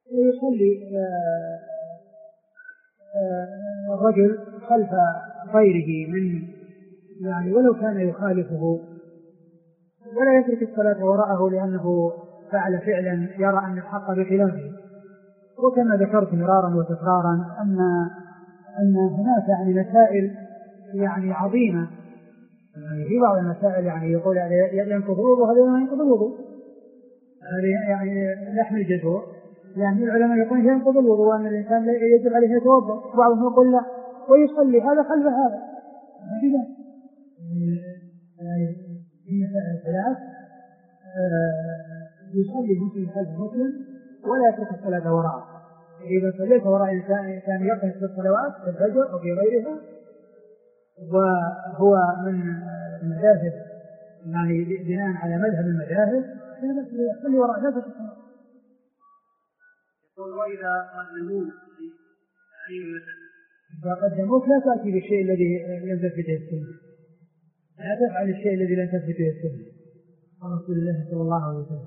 ويصلي الرجل خلف غيره من يعني ولو كان يخالفه، ولا يترك الصلاة وراءه لأنه فعل فعلا يرى أن الحق بخلافه. وكما ذكرت مرارا وتكرارا أن هناك يعني مسائل يعني عظيمة، يعني في بعض المسائل يعني يقول ينقض الوضوء، هذا ما ينقض الوضوء، هذا يعني لحم الجزور، يعني العلماء يقولون ينقض الوضوء وأن الإنسان يجب عليه يتوضأ، بعضهم يقول لا ويصلي هذا خلف هذا. في مسائل الخلاف يصلي مسلم خلف مسلم ولا يترك الصلاة وراءه. إذا صليت وراء إنسان كان يقف في الصلوات في الفجر أو في غيرها وهو من المذاهب يعني بناء على مذهب المذاهب يصلي وراء ذلك الصلاة. وإذا قدموك لا تأتي بالشيء الذي لم تثبت به السنة، لا تفعل الشيء الذي لم تثبت به السنة رسول الله صلى الله عليه وسلم.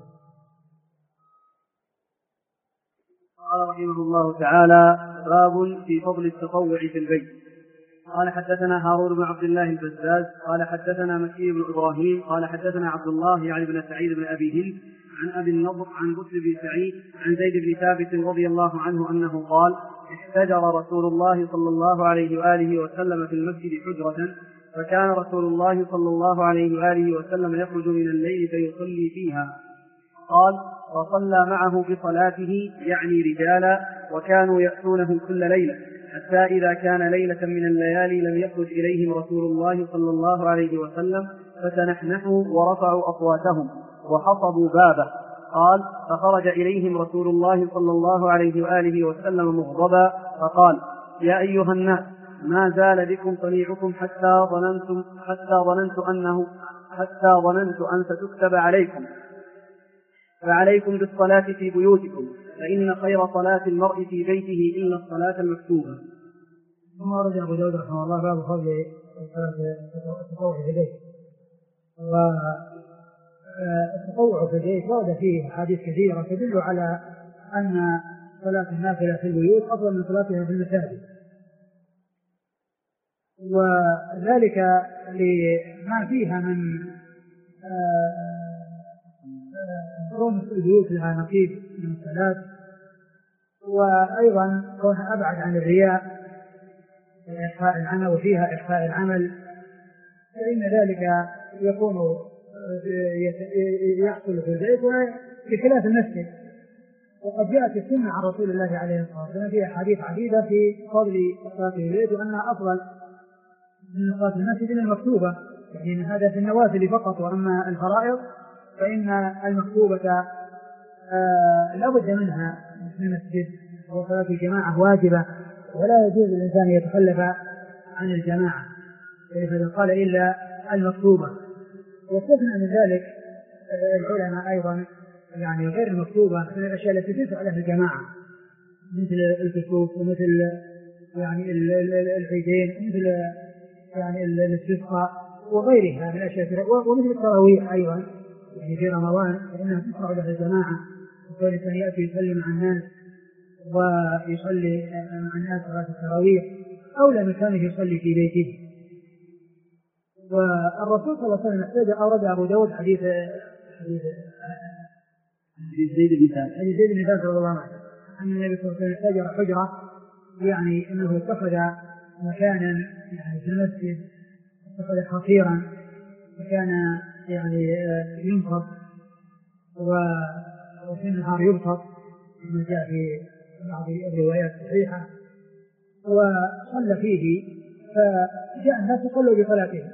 قال رحمه الله تعالى: باب في فضل التطوع في البيت. قال حدثنا هارون بن عبد الله البزاز قال حدثنا مكي بن إبراهيم قال حدثنا عبد الله يعني بن سعيد بن أبي هند عن أبي النضر عن بكر بن سعيد عن زيد بن ثابت رضي الله عنه أنه قال: احتجر رسول الله صلى الله عليه وآله وسلم في المسجد حجرة، فكان رسول الله صلى الله عليه وآله وسلم يخرج من الليل فيصلي فيها. قال: وصلى معه بصلاته يعني رجالا، وكانوا يأتونه كل ليلة، حتى إذا كان ليلة من الليالي لم يخرج إليهم رسول الله صلى الله عليه وسلم فتنحنحوا ورفعوا أصواتهم وحصبوا بابه. قال: فخرج إليهم رسول الله صلى الله عليه وآله وسلم مغضبا فقال: يا أيها الناس، ما زال بكم طليعكم حتى ظننت أن ستكتب عليكم، فعليكم بالصلاة في بيوتكم، فإن خير صلاة المرء في بيته إلا الصلاة المكتوبة. ثم ورد أبو داود رحمه الله باب فضل التطوع في البيت. والتطوع في البيت ورد فيه حديث كثيرة تدل على أن صلاة النافلة في البيوت أفضل من صلاتها في المساجد، وذلك لما فيها من كون البيوت لها نصيب من الصلاة، وأيضا كونها أبعد عن الرياء إخفاء العمل، وفيها إخفاء العمل، فإن ذلك يكون يحصل في البيت بخلاف المسجد. وقد جاءت السنة عن رسول الله عليه الصلاة والسلام في أحاديث عديدة في فضل الصلاة في البيت وأنها أفضل من صلاة المسجد المكتوبة، يعني هذا في النوافل فقط، وأما الفرائض فإن المكتوبة لا بد منها في المسجد، وصلاة الجماعة واجبة ولا يجوز للإنسان يتخلف عن الجماعة، فإذا قال إلا المكتوبة. واستثنى من ذلك العلماء أيضا يعني غير المكتوبة من الأشياء التي تدفع لها الجماعة، مثل الكسوف ومثل يعني العيدين ومثل يعني الاستسقاء وغيرها من الأشياء، ومثل التراويح أيضا يعني في رمضان فإنها تدفع لها الجماعة، وكل إنسان يأتي يصلي مع الناس ويصلي مع الناس صلاة التراويح أولى من كان يصلي في بيته. والرسول صلى الله عليه وسلم احتاج أورد أبو داود حديث زيد بن ثابت رضي الله عنه أن النبي صلى الله عليه وسلم احتاج حجرة، يعني أنه اتخذ مكانا يعني في المسجد، اتخذ حصيرا وكان يعني ينفض وفي النهار يبسط كما جاء في بعض الروايات الصحيحة، وصلى فيه فجاء الناس صلوا بصلاتهم،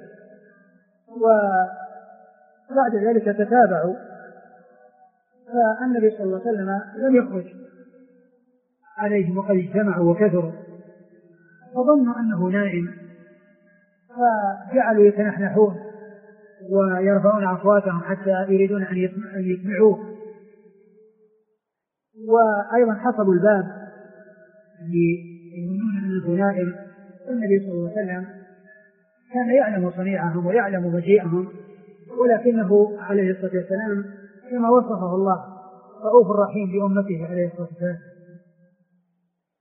وبعد ذلك تتابعوا، فالنبي صلى الله عليه وسلم لم يخرج عليهم وقد اجتمعوا وكثروا، فظنوا أنه نائم فجعلوا يتنحنحون ويرفعون أصواتهم حتى يريدون أن يسمعوه، وأيضا حصبوا الباب يظنون أنه نائم. النبي صلى الله عليه وسلم كان يعلم صنيعهم ويعلم مجيئهم، ولكنه عليه الصلاة والسلام كما وصفه الله رؤوف رحيم بأمته عليه الصلاة والسلام،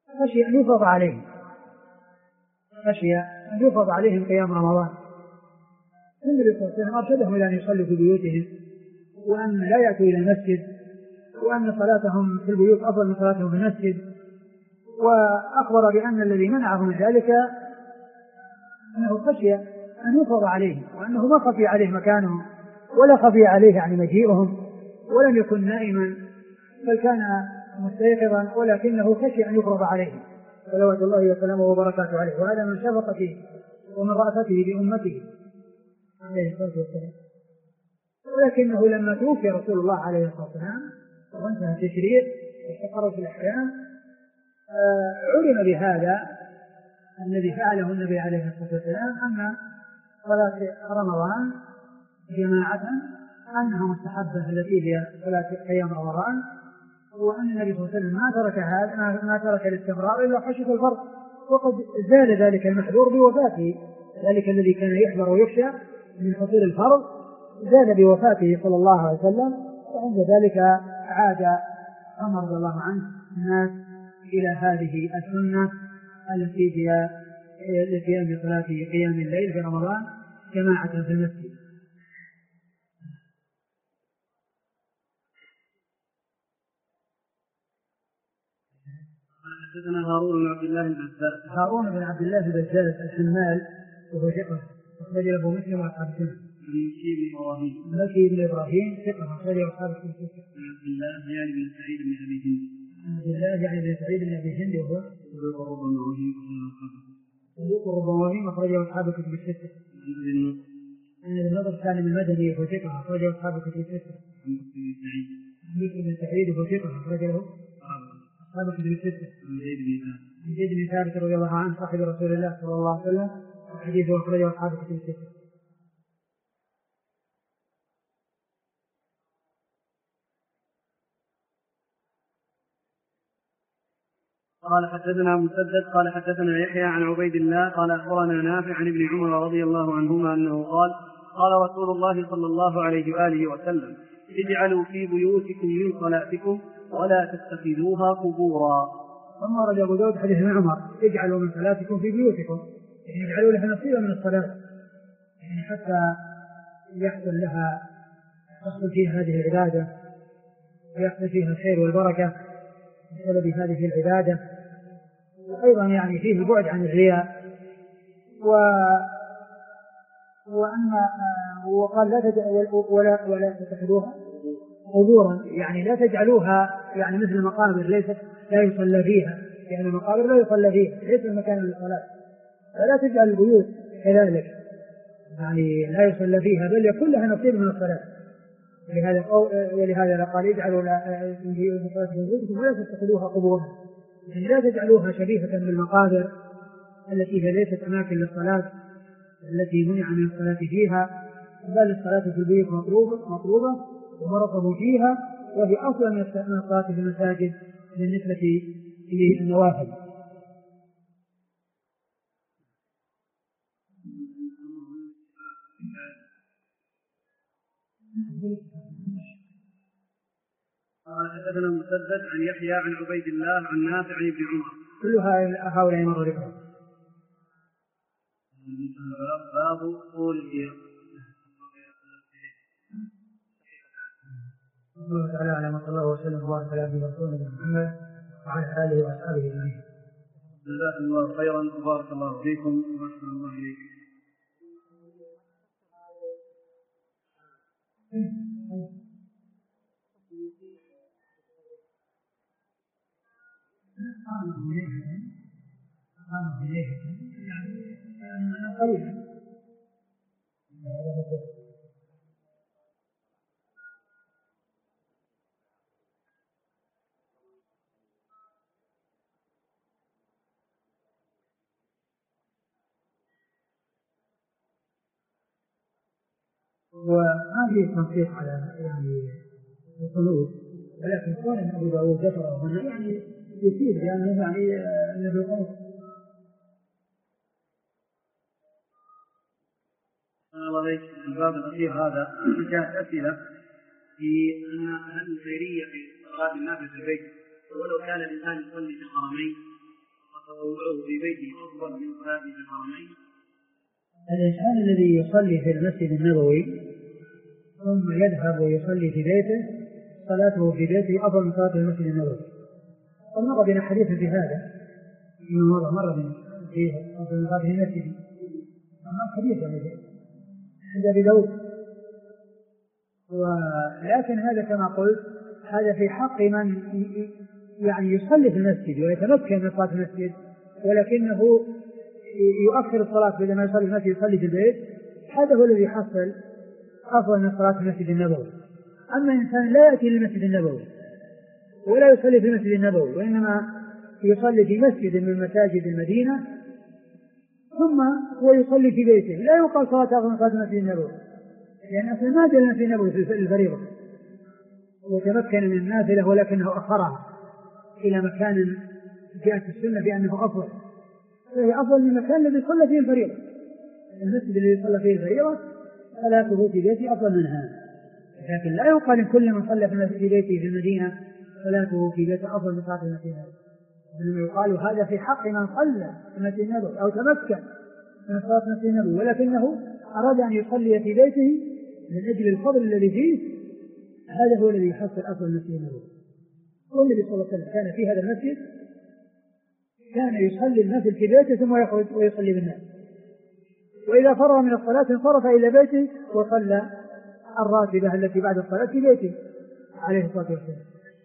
خشي أن يفرض عليهم، خشي أن يفرض عليهم قيام رمضان. النبي صلى الله عليه وسلم أرشدهم إلى أن يصلوا في بيوتهم، وأن لا يأتوا إلى المسجد، وأن صلاتهم في البيوت أفضل من صلاتهم في المسجد. وأخبر بأن الذي منعهم من ذلك أنه خشي أن يفرض عليهم، وأنه ما خفي عليه مكانهم ولا خفي عليه يعني مجيئهم، ولم يكن نائما بل كان مستيقظا، ولكنه خشي أن يفرض عليه صلوات الله وسلامه وبركاته عليه. وهذا من شفقته ومن رأفته بأمته عليه الصلاة والسلام. ولكنه لما توفي رسول الله عليه الصلاة والسلام وانتهى التشريع واستقرت الأحكام، علم بهذا الذي فعله النبي عليه الصلاة والسلام، أن صلاة رمضان جماعة أنها مستحبة التي هي صلاة قيام رمضان، وأن النبي صلى الله عليه وسلم ما ترك الاستمرار إلا خشية الفرض، وقد زال ذلك المحذور بوفاته. ذلك الذي كان يحذر ويخشى من حصول الفرض زال بوفاته صلى الله عليه وسلم، وعند ذلك عاد عمر رضي الله عنه الناس إلى هذه السنة التي هي القيام بصلاة قيام الليل في رمضان جماعة في المسجد. حدثنا هارون بن عبد الله البزاز. هارون بن عبد الله البزاز الحمال وهو ثقة أخرج له مسلم وأصحاب السنة. مكي بن إبراهيم ثقة أخرج أصحاب السنة. عبد الله يعني بن سعيد بن أبي هند. عبد الله يعني بن سعيد بن أبي هند وهو صدوق ربما أخرجه أصحاب الكتب الستة. عن النضر سالم المدني وهو ثقة أخرجه أصحاب الكتب الستة. مكي بن سعيد وهو ثقة أخرجه أصحاب الكتب الستة. عن زيد بن ثابت رضي الله عنه صاحب رسول الله صلى الله عليه وسلم وحديثه أخرجه أصحاب الكتب الستة. قال حدثنا مسدد قال حدثنا يحيى عن عبيد الله قال أخبرنا نافع عن ابن عمر رضي الله عنهما أنه قال قال رسول الله صلى الله عليه وآله وسلم اجعلوا في بيوتكم من صلاتكم ولا تتخذوها قبورا. ثم رجع أبو داود حديث ابن عمر اجعلوا من صلاتكم في بيوتكم، يعني اجعلوا لها نصيبا من الصلاة، يعني حتى يحصل لها تحصل فيها هذه العبادة ويحصل فيها الخير والبركة بسبب هذه العبادة. وأيضا يعني فيه البعد عن الرياء، وقال ولا تتخذوها قبورا، يعني لا تجعلوها يعني مثل المقابر ليست لا يصلى فيها، يعني المقابر لا يصلى فيها ليس المكان للصلاة، فلا تجعل البيوت كذلك يعني لا يصلى فيها بل يكون لها نصيب من الصلاة. ولهذا قال اجعلوا من صلاتكم بيوتكم ولا تتخذوها قبورا، يعني لا تجعلوها شبيهة بالمقابر التي هي ليست أماكن للصلاة التي منع من الصلاة فيها، بل الصلاة في البيت مطلوبة ومرغب فيها، وهي أصلا من الصلاة في المساجد بالنسبة للنوافل. حدثنا مسدد عن يحيى عن عبيد الله عن نافع عن ابن عمر. كل هؤلاء مروا ذكرهم. باب طول القيام. الله تعالى على صلى الله وسلم وبارك على عبده ورسوله محمد وعلى اله واصحابه اجمعين. جزاكم الله خيرا وبارك الله فيكم واحسن الله اليكم. وهذه تنصيح على يعني القنوت، ولكن كون ان ابو داود ذكره هنا يعني يفيد لانه يعني ان القنوت. الله عليك الباب الاخير هذا جاءت اسئله في ان الخيريه في صلاه الناس في البيت، ولو كان الانسان يصلي في الحرمين تطوعه في بيته أفضل من صلاته في الحرمين؟ الإنسان الذي يصلي في المسجد النبوي ثم يذهب ويصلي في بيته صلاته في بيته أفضل من صلاة المسجد النبوي. ومر بنا حديث في هذا مر بنا في أفضل من صلاة المسجد حديث عند أبي داود. ولكن هذا كما قلت هذا في حق من يعني يصلي في المسجد ويتمكن من صلاة المسجد ولكنه يؤخر الصلاة بدل ما يصلي في المسجد يصلي في البيت. هذا هو الذي يحصل أفضل من صلاة المسجد النبوي. أما إنسان لا يأتي للمسجد النبوي ولا يصلي في المسجد النبوي وإنما يصلي في مسجد من مساجد المدينة ثم هو يصلي في بيته لا يقال صلاة أفضل من صلاة المسجد النبوي لأن أصلا ما جاء المسجد النبوي في الفريضة وتمكن من النافلة ولكنه أخرها إلى مكان جاءت السنة بأنه أفضل فهي أفضل من المكان الذي صلى فيه الفريضة. المسجد الذي صلى فيه الفريضة صلاته في بيته أفضل منها. لكن لا يقال كل من صلى في بيته في المدينة صلاته في بيته أفضل من صلاة المسجد النبوي. إنما يقال هذا في حق من صلى في المسجد النبوي أو تمكن من صلاة المسجد النبوي ولكنه أراد أن يصلي في بيته من أجل الفضل الذي فيه. هذا هو الذي يحصل أفضل المسجد النبوي. والنبي صلى الله عليه وسلم كان في هذا المسجد كان يصلي المسجد في بيته ثم يخرج ويصلي بالناس وإذا فرغ من الصلاة انصرف إلى بيته وصلى الراتبة التي بعد الصلاة في بيته عليه الصلاة والسلام.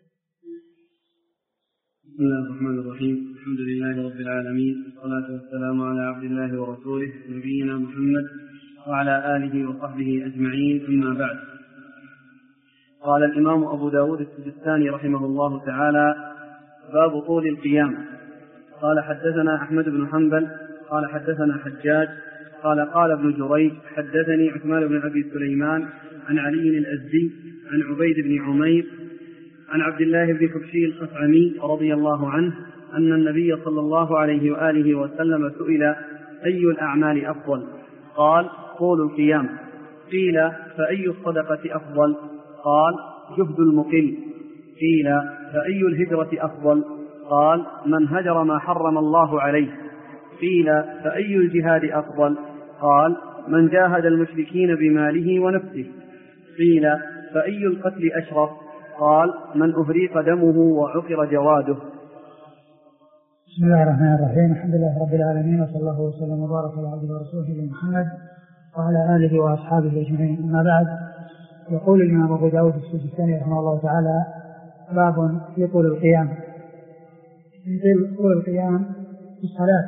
بسم الله الرحمن الرحيم. الحمد لله رب العالمين والصلاة والسلام على عبد الله ورسوله نبينا محمد وعلى آله وصحبه أجمعين. أما بعد. قال الإمام أبو داود السجستاني رحمه الله تعالى: باب طول القيام. قال حدثنا أحمد بن حنبل قال حدثنا حجاج قال ابن جريج حدثني عثمان بن أبي سليمان عن علي الأزدي عن عبيد بن عمير عن عبد الله بن حبشي الخثعمي رضي الله عنه أن النبي صلى الله عليه وآله وسلم سئل: أي الأعمال أفضل؟ قال: طول القيام. قيل: فأي الصدقة أفضل؟ قال: جهد المقل. قيل: فأي الهجرة أفضل؟ قال: من هجر ما حرم الله عليه. قيل: فأي الجهاد أفضل؟ قال: من جاهد المشركين بماله ونفسه. قيل: فأي القتل أشرف؟ قال: من أهريق دمه وعقر جواده. بسم الله الرحمن الرحيم. الحمد لله رب العالمين وصلى الله وسلم وبارك على عبده ورسوله محمد وعلى آله وأصحابه أجمعين. أما بعد، يقول الإمام أبو داود السجستاني رحمه الله تعالى: باب في طول القيام. في طول القيام في الصلاة،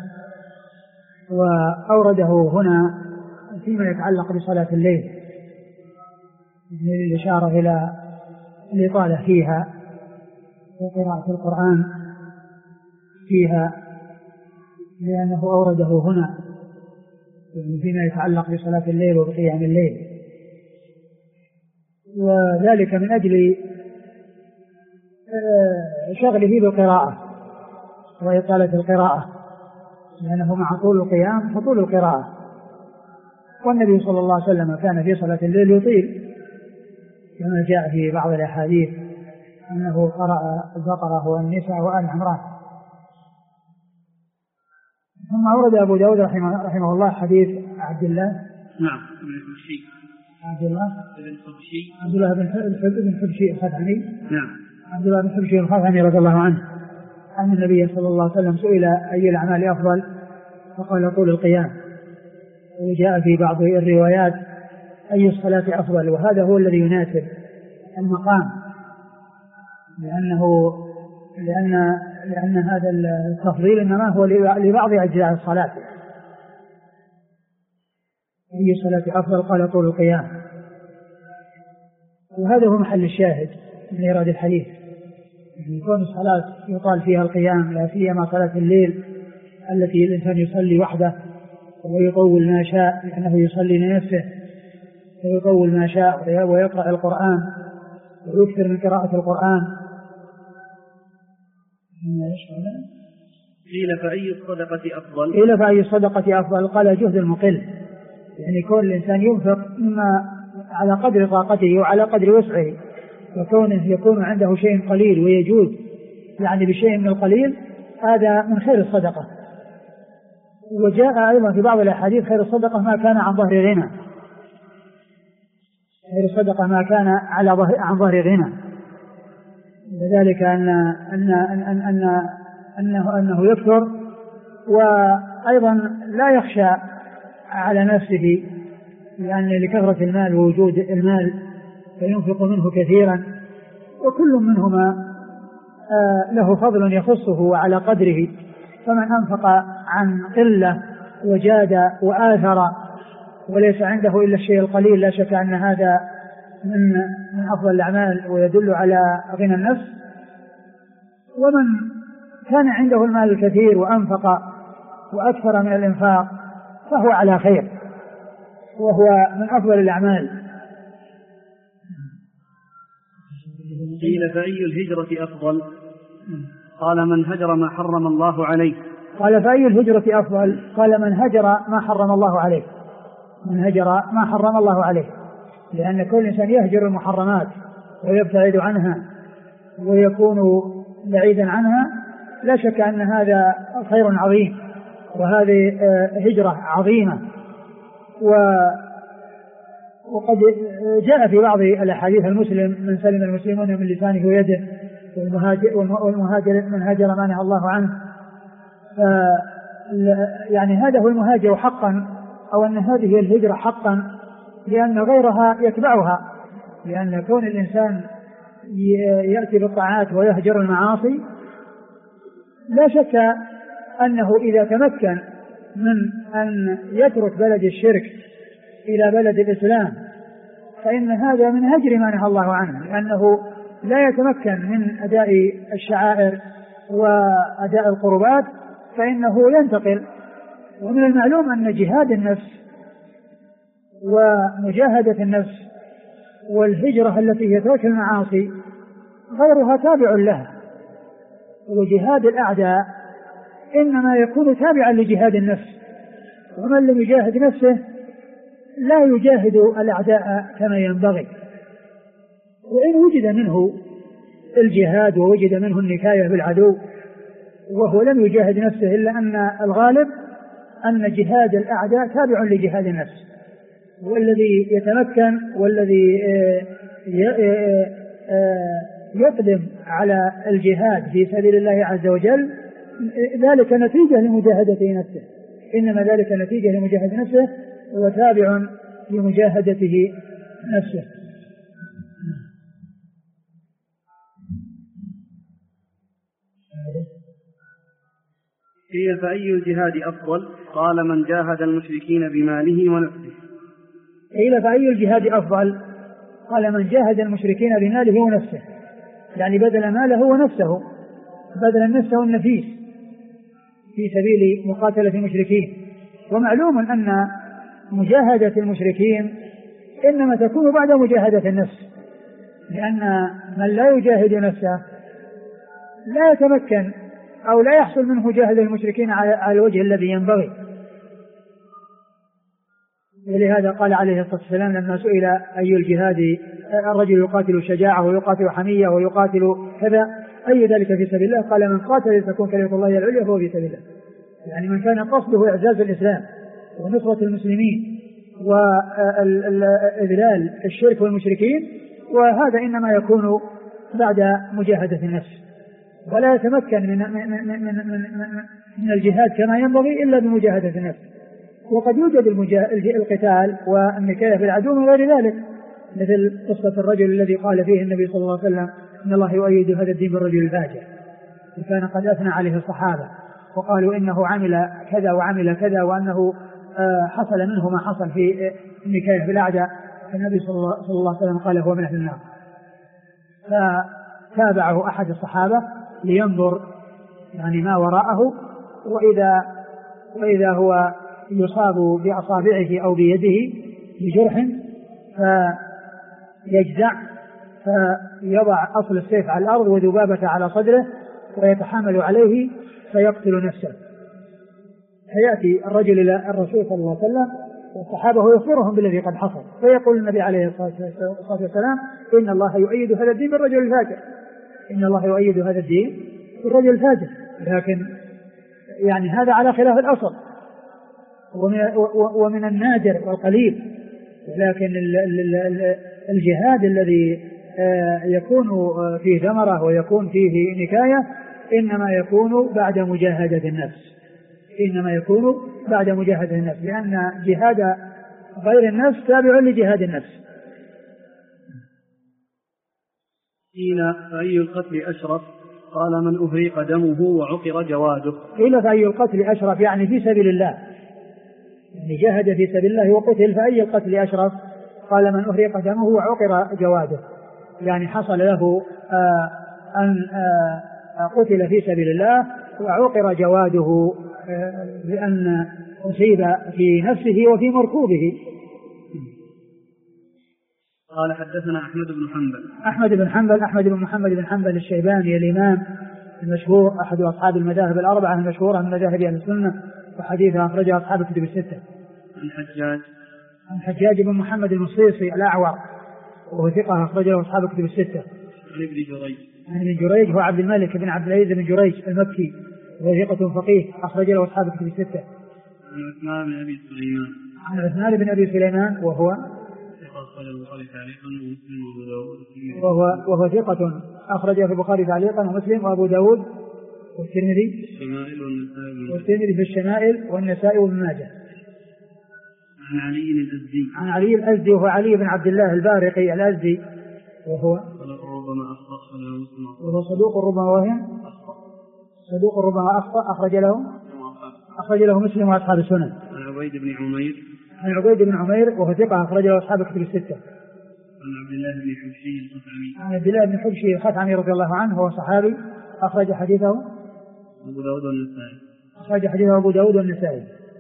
وأورده هنا فيما يتعلق بصلاة الليل من الإشارة إلى الإطالة فيها وقراءة القرآن فيها، لأنه أورده هنا فيما يتعلق بصلاة الليل وبقيام الليل، وذلك من أجل شغله بالقراءة وإطالة القراءة، لأنه مع طول القيام فطول القراءة. والنبي صلى الله عليه وسلم كان في صلاة الليل يطيل كما جاء في بعض الأحاديث أنه قرأ البقرة والنساء وآل عمران. ثم أورد أبو داود رحمه الله حديث عبد الله بن حبشي الخثعمي عبد الله بن حبشي الخثعمي رضي الله عنه أن النبي صلى الله عليه وسلم سئل: أي الأعمال أفضل؟ فقال: طول القيام. وجاء في بعض الروايات: أي الصلاة أفضل؟ وهذا هو الذي يناسب المقام، لأن هذا التفضيل إنما هو لبعض أجزاء الصلاة. أي الصلاة أفضل؟ قال: طول القيام. وهذا هو محل الشاهد من إيراد الحديث، يكون الصلاة يطال فيها القيام، لا سيما صلاة الليل التي الإنسان يصلي وحده ويطول ما شاء، لأنه يصلي لنفسه ويطول ما شاء ويقرأ القرآن ويكثر من قراءة القرآن. قيل: فأي الصدقة أفضل؟ قيل: فأي الصدقة أفضل؟ قال: جهد المقل، يعني كل الإنسان ينفق إما على قدر طاقته وعلى قدر وسعه، وكونه يكون عنده شيء قليل ويجود يعني بشيء من القليل، هذا من خير الصدقة. وجاء أيضا في بعض الأحاديث خير الصدقة ما كان عن ظهر غنى، خير الصدقة ما كان عن ظهر غنى، لذلك أنه يكثر، وأيضا لا يخشى على نفسه لأن لكثرة المال ووجود المال فينفق منه كثيرا، وكل منهما له فضل يخصه وعلى قدره. فمن أنفق عن قلة وجاد وآثر وليس عنده إلا الشيء القليل لا شك أن هذا من أفضل الأعمال ويدل على غنى النفس. ومن كان عنده المال الكثير وأنفق وأكثر من الإنفاق فهو على خير وهو من أفضل الأعمال. قيل فأي الهجرة أفضل؟ قال من هجر ما حرم الله عليه. قال فأي الهجرة أفضل؟ قال من هجر ما حرم الله عليه، من هجر ما حرم الله عليه، لأن كل إنسان يهجر المحرمات ويبتعد عنها ويكون بعيدا عنها لا شك أن هذا خير عظيم، وهذه هجرة عظيمة. وقد جاء في بعض الأحاديث المسلم من سلم المسلمون من لسانه ويده، والمهاجر من هاجر ما نهى الله عنه. يعني هذا هو المهاجر حقا، أو أن هذه الهجرة حقا، لأن غيرها يتبعها، لأن كون الإنسان يأتي بالطاعات ويهجر المعاصي لا شك أنه إذا تمكن من أن يترك بلد الشرك إلى بلد الإسلام فإن هذا من هجر ما نهى الله عنه، لأنه لا يتمكن من أداء الشعائر وأداء القربات فإنه ينتقل. ومن المعلوم أن جهاد النفس ومجاهدة النفس والهجرة التي هي ترك المعاصي غيرها تابع لها، وجهاد الأعداء إنما يكون تابعا لجهاد النفس، ومن لم يجاهد نفسه لا يجاهد الأعداء كما ينبغي. وإن وجد منه الجهاد ووجد منه النكاية بالعدو وهو لم يجاهد نفسه، إلا أن الغالب أن جهاد الأعداء تابع لجهاد النفس، والذي يتمكن والذي يقدم على الجهاد في سبيل الله عز وجل ذلك نتيجة لمجاهدة نفسه، إنما ذلك نتيجة لمجاهدة نفسه وتابع لمجاهدته نفسه. قيل فأي الجهاد أفضل؟ قال من جاهد المشركين بماله ونفسه. قيل فأي الجهاد أفضل؟ قال من جاهد المشركين بماله ونفسه، يعني بدل ماله ونفسه، بدل نفسه النفيس في سبيل مقاتلة المشركين. ومعلوم أن مجاهدة المشركين إنما تكون بعد مجاهدة النفس، لأن من لا يجاهد نفسه لا يتمكن أو لا يحصل منه مجاهدة المشركين على الوجه الذي ينبغي. ولهذا قال عليه الصلاة والسلام لما سئل أي الجهاد، الرجل يقاتل شجاعة ويقاتل حمية ويقاتل كذا، أي ذلك في سبيل الله؟ قال من قاتل لتكون كلمة الله العليا فهو في سبيل الله. يعني من كان قصده إعزاز الإسلام ونصرة المسلمين وإذلال الشرك والمشركين، وهذا إنما يكون بعد مجاهدة النفس، ولا يتمكن من الجهاد كما ينبغي إلا بمجاهدة النفس. وقد يوجد القتال والنكاية بالعدو من غير ذلك، مثل قصة الرجل الذي قال فيه النبي صلى الله عليه وسلم إن الله يؤيد هذا الدين بالرجل الفاجر، وكان قد أثنى عليه الصحابة وقالوا إنه عمل كذا وعمل كذا، وأنه حصل منه ما حصل في النكاية بالأعداء، فالنبي صلى الله عليه وسلم قال هو من أهل النار. فتابعه أحد الصحابة لينظر يعني ما وراءه، وإذا هو يصاب بأصابعه أو بيده بجرح فيجزع فيضع أصل السيف على الأرض وذبابة على صدره ويتحامل عليه فيقتل نفسه. فيأتي الرجل إلى الرسول صلى الله عليه وسلم والصحابة ويخبرهم بالذي قد حصل، فيقول النبي عليه الصلاة والسلام إن الله يؤيد هذا الدين بالرجل الفاجر، إن الله يؤيد هذا الدين بالرجل الفاجر. لكن يعني هذا على خلاف الأصل، ومن النادر والقليل. لكن الجهاد الذي يكون فيه ثمرة ويكون فيه نكاية إنما يكون بعد مجاهدة النفس، لأن جهاد غير النفس تابع لجهاد النفس. قيل فأي القتل أشرف؟ قال من أهريق دمه وعقر جواده. قيل فأي القتل أشرف يعني في سبيل الله، يعني جاهد في سبيل الله وقتل، فأي القتل أشرف؟ قال من أهريق دمه وعقر جواده، يعني حصل له أن قتل في سبيل الله وعقر جواده لأن أصيب في نفسه وفي مركوبه. قال حدثنا أحمد بن حنبل الشيباني الإمام المشهور أحد أصحاب المذاهب الأربعة المشهورة من مذاهب أهل السنة، وحديثه أخرجه أصحاب الكتب الستة. عن حجاج بن محمد المصيصي الأعور وهو ثقة أخرجه أصحاب الكتب الستة. عن ابن جريج هو عبد الملك بن عبد العزيز بن جريج المكي وهو ثقة فقيه أخرج له أصحاب الكتب الستة. عن عثمان بن أبي سليمان وهو ثقة أخرجه في البخاري تعليقا ومسلم وأبو داود والترمذي في الشمائل والنسائي وابن ماجه. عن علي الأزدي وهو علي بن عبد الله البارقي الأزدي وهو صدوق ربما أخطأ أخرج له مسلم وأصحاب السنن. عن عبيد بن عمير وهو ثقة أخرج له أصحاب الكتب الستة. عن عبد الله بن حبشي الخثعمي رضي الله عنه وهو صحابي أخرج حديثه أبو داود والنسائي.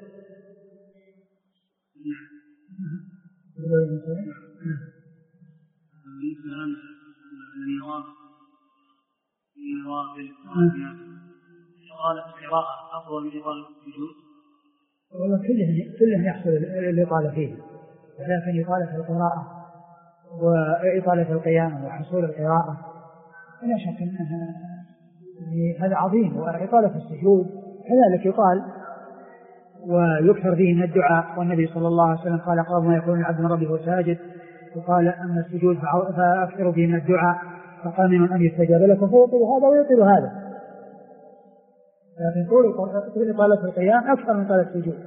قال القراءة أفضل من إطالة السجود. والله كله يحصل الإطالة فيه، ولكن إطالة القراءة وإطالة القيام وحصول القراءة لا شك أنها هذا عظيم، وإطالة السجود كذلك يطال ويكثر فيه من الدعاء، والنبي صلى الله عليه وسلم قال قرب ما يكون العبد من ربه ساجد، وقال أما السجود فأكثر فيه من الدعاء فقال من أن يستجاب لكم فيطيل هذا ويطيل هذا، لكن طول إطالة القيام أكثر من إطالة السجود.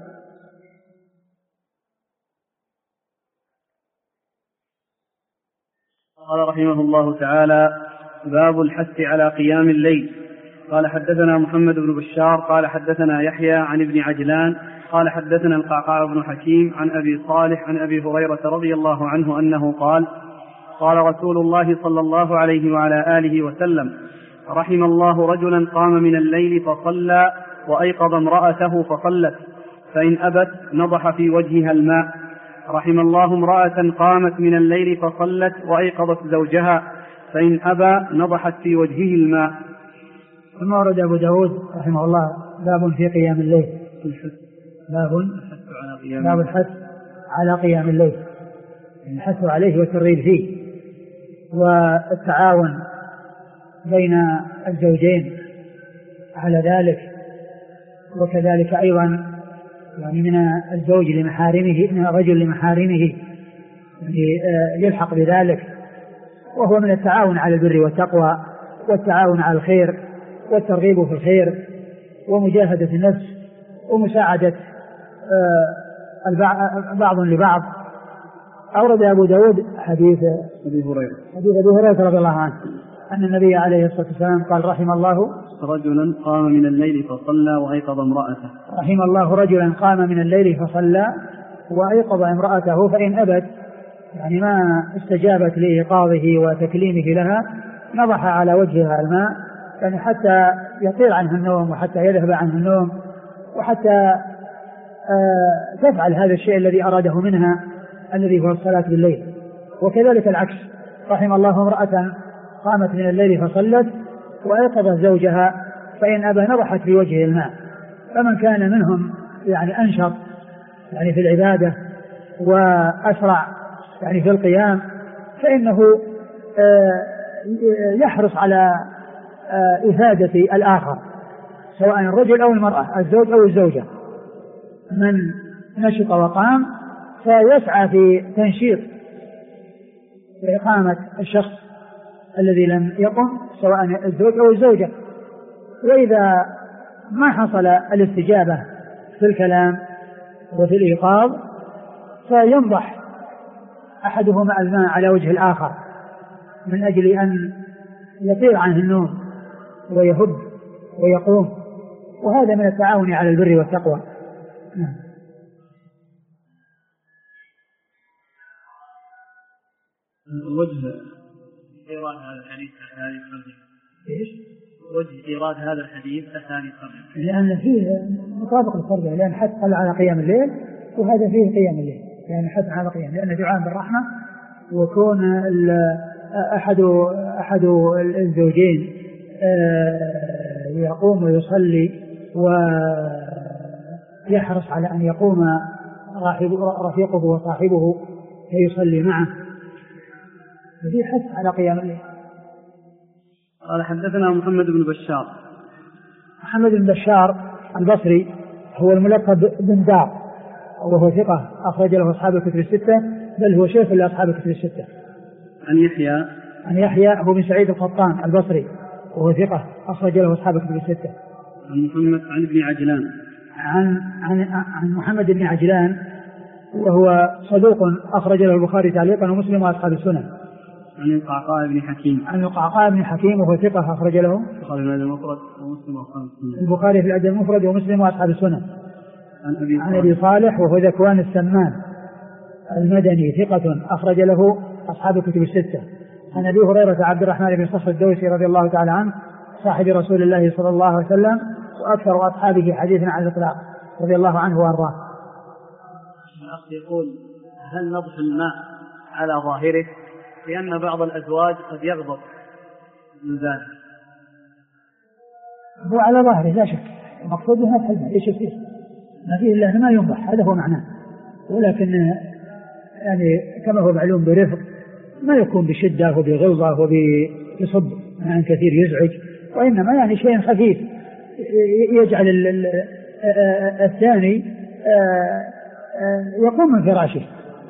قال رحمه الله تعالى: باب الحث على قيام الليل. قال حدثنا محمد بن بشار قال حدثنا يحيى عن ابن عجلان قال حدثنا القعقاع بن حكيم عن أبي صالح عن أبي هريرة رضي الله عنه أنه قال: قال رسول الله صلى الله عليه وعلى آله وسلم: رحم الله رجلا قام من الليل فصلى وأيقظ امرأته فصلت فإن أبت نضح في وجهها الماء. رحم الله امرأة قامت من الليل فصلت وأيقظت زوجها فإن أبى نضحت في وجهه الماء. ثم ورد أبو داود رحمه الله باب في قيام الليل، باب الحث على قيام الليل، الحث عليه والترغيب فيه والتعاون بين الزوجين على ذلك، وكذلك أيضا يعني من الزوج لمحارمه، من الرجل لمحارمه يلحق بذلك، وهو من التعاون على البر والتقوى والتعاون على الخير والترغيب في الخير ومجاهدة النفس ومساعدة بعض لبعض. أورد أبو داود حديث أبي هريرة رضي الله عنه أن النبي عليه الصلاة والسلام قال: رحم الله رجلا قام من الليل فصلى وأيقظ امرأته. رحم الله رجلا قام من الليل فصلى وأيقظ امرأته فإن أبت، يعني ما استجابت لإيقاظه وتكليمه لها، نضح على وجهها الماء، يعني حتى يطير عنه النوم وحتى يذهب عنه النوم وحتى تفعل هذا الشيء الذي أراده منها الذي هو الصلاة بالليل. وكذلك العكس، رحم الله امرأة قامت من الليل فصلت وأيقظت زوجها فإن أبى نضحت في وجهه الماء. فمن كان منهم يعني أنشط يعني في العبادة وأسرع يعني في القيام فإنه يحرص على إفادة الآخر، سواء الرجل أو المرأة، الزوج أو الزوجة، من نشط وقام فيسعى في تنشيط إقامة الشخص الذي لم يقم سواء الزوج أو الزوجة. وإذا ما حصل الاستجابة في الكلام وفي الإيقاظ فينضح أحدهما الماء على وجه الآخر من أجل أن يطير عنه النوم ويهب ويقوم، وهذا من التعاون على البر والتقوى. وجه إيراد هذا الحديث أسانيد الترجمة. إيش؟ وجه إيراد هذا الحديث أسانيد الترجمة. لأن فيه مطابق الترجمة، لأن حث على قيام الليل، وهذا فيه قيام الليل، يعني حث على قيام، لأن دعاء بالرحمة، وكون أحد الزوجين يقوم ويصلي ويحرص على أن يقوم رفيقه وصاحبه فيصلي معه، ففي حث على قيام الليل. قال حدثنا محمد بن بشار. محمد بن بشار البصري هو الملقب بن دار، وهو ثقة أخرج له أصحاب الكتب الستة، بل هو شيخ لأصحاب الكتب الستة. عن يحيى هو بن سعيد القطان البصري، وهو ثقة أخرج له أصحاب الكتب الستة. عن ابن عجلان. عن محمد بن عجلان وهو صدوق أخرج له البخاري تعليقا ومسلم وأصحاب السنن. عن القعقاع بن حكيم. عن القعقاع بن حكيم وهو ثقة أخرج له البخاري في الأدب المفرد ومسلم وأصحاب السنن. عن أبي صالح وهو ذكوان السمان المدني ثقة أخرج له أصحاب الكتب الستة. عن أبي هريرة عبد الرحمن بن صخر الدوسي رضي الله تعالى عنه صاحب رسول الله صلى الله عليه وسلم وأكثر أصحابه حديثا عن الإطلاق رضي الله عنه وأرضاه. الأخ يقول: هل نضح الماء على ظاهره؟ لأن بعض الأزواج قد يغضب من ذلك. هو على ظاهره لا شك، المقصود هنا تحلم ايش فيه، ما فيه الا ما ينضح، هذا هو معناه، ولكن يعني كما هو معلوم برفق، ما يكون بشدة وبغلظة وبصب عن كثير يزعج، وإنما يعني شيء خفيف يجعل الثاني يقوم من فراشه.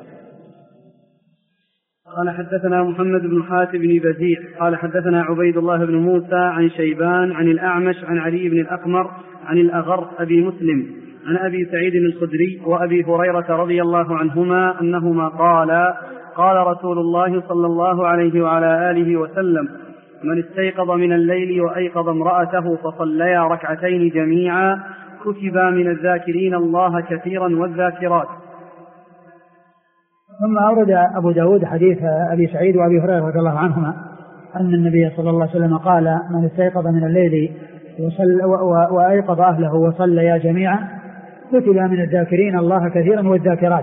قال حدثنا محمد بن حاتم بن بزيع قال حدثنا عبيد الله بن موسى عن شيبان عن الأعمش عن علي بن الأقمر عن الأغر أبي مسلم عن أبي سعيد الخدري وأبي هريرة رضي الله عنهما أنهما قال رسول الله صلى الله عليه وعلى آله وسلم: من استيقظ من الليل وأيقظ امرأته فصليا ركعتين جميعا كتبا من الذاكرين الله كثيرا والذاكرات. ثم أورد أبو داود حديث أبي سعيد وأبي هريرة رضي الله عنهما أن النبي صلى الله عليه وسلم قال: من استيقظ من الليل وأيقظ أهله وصليا جميعا كتب من الذاكرين الله كثيرا والذاكرات.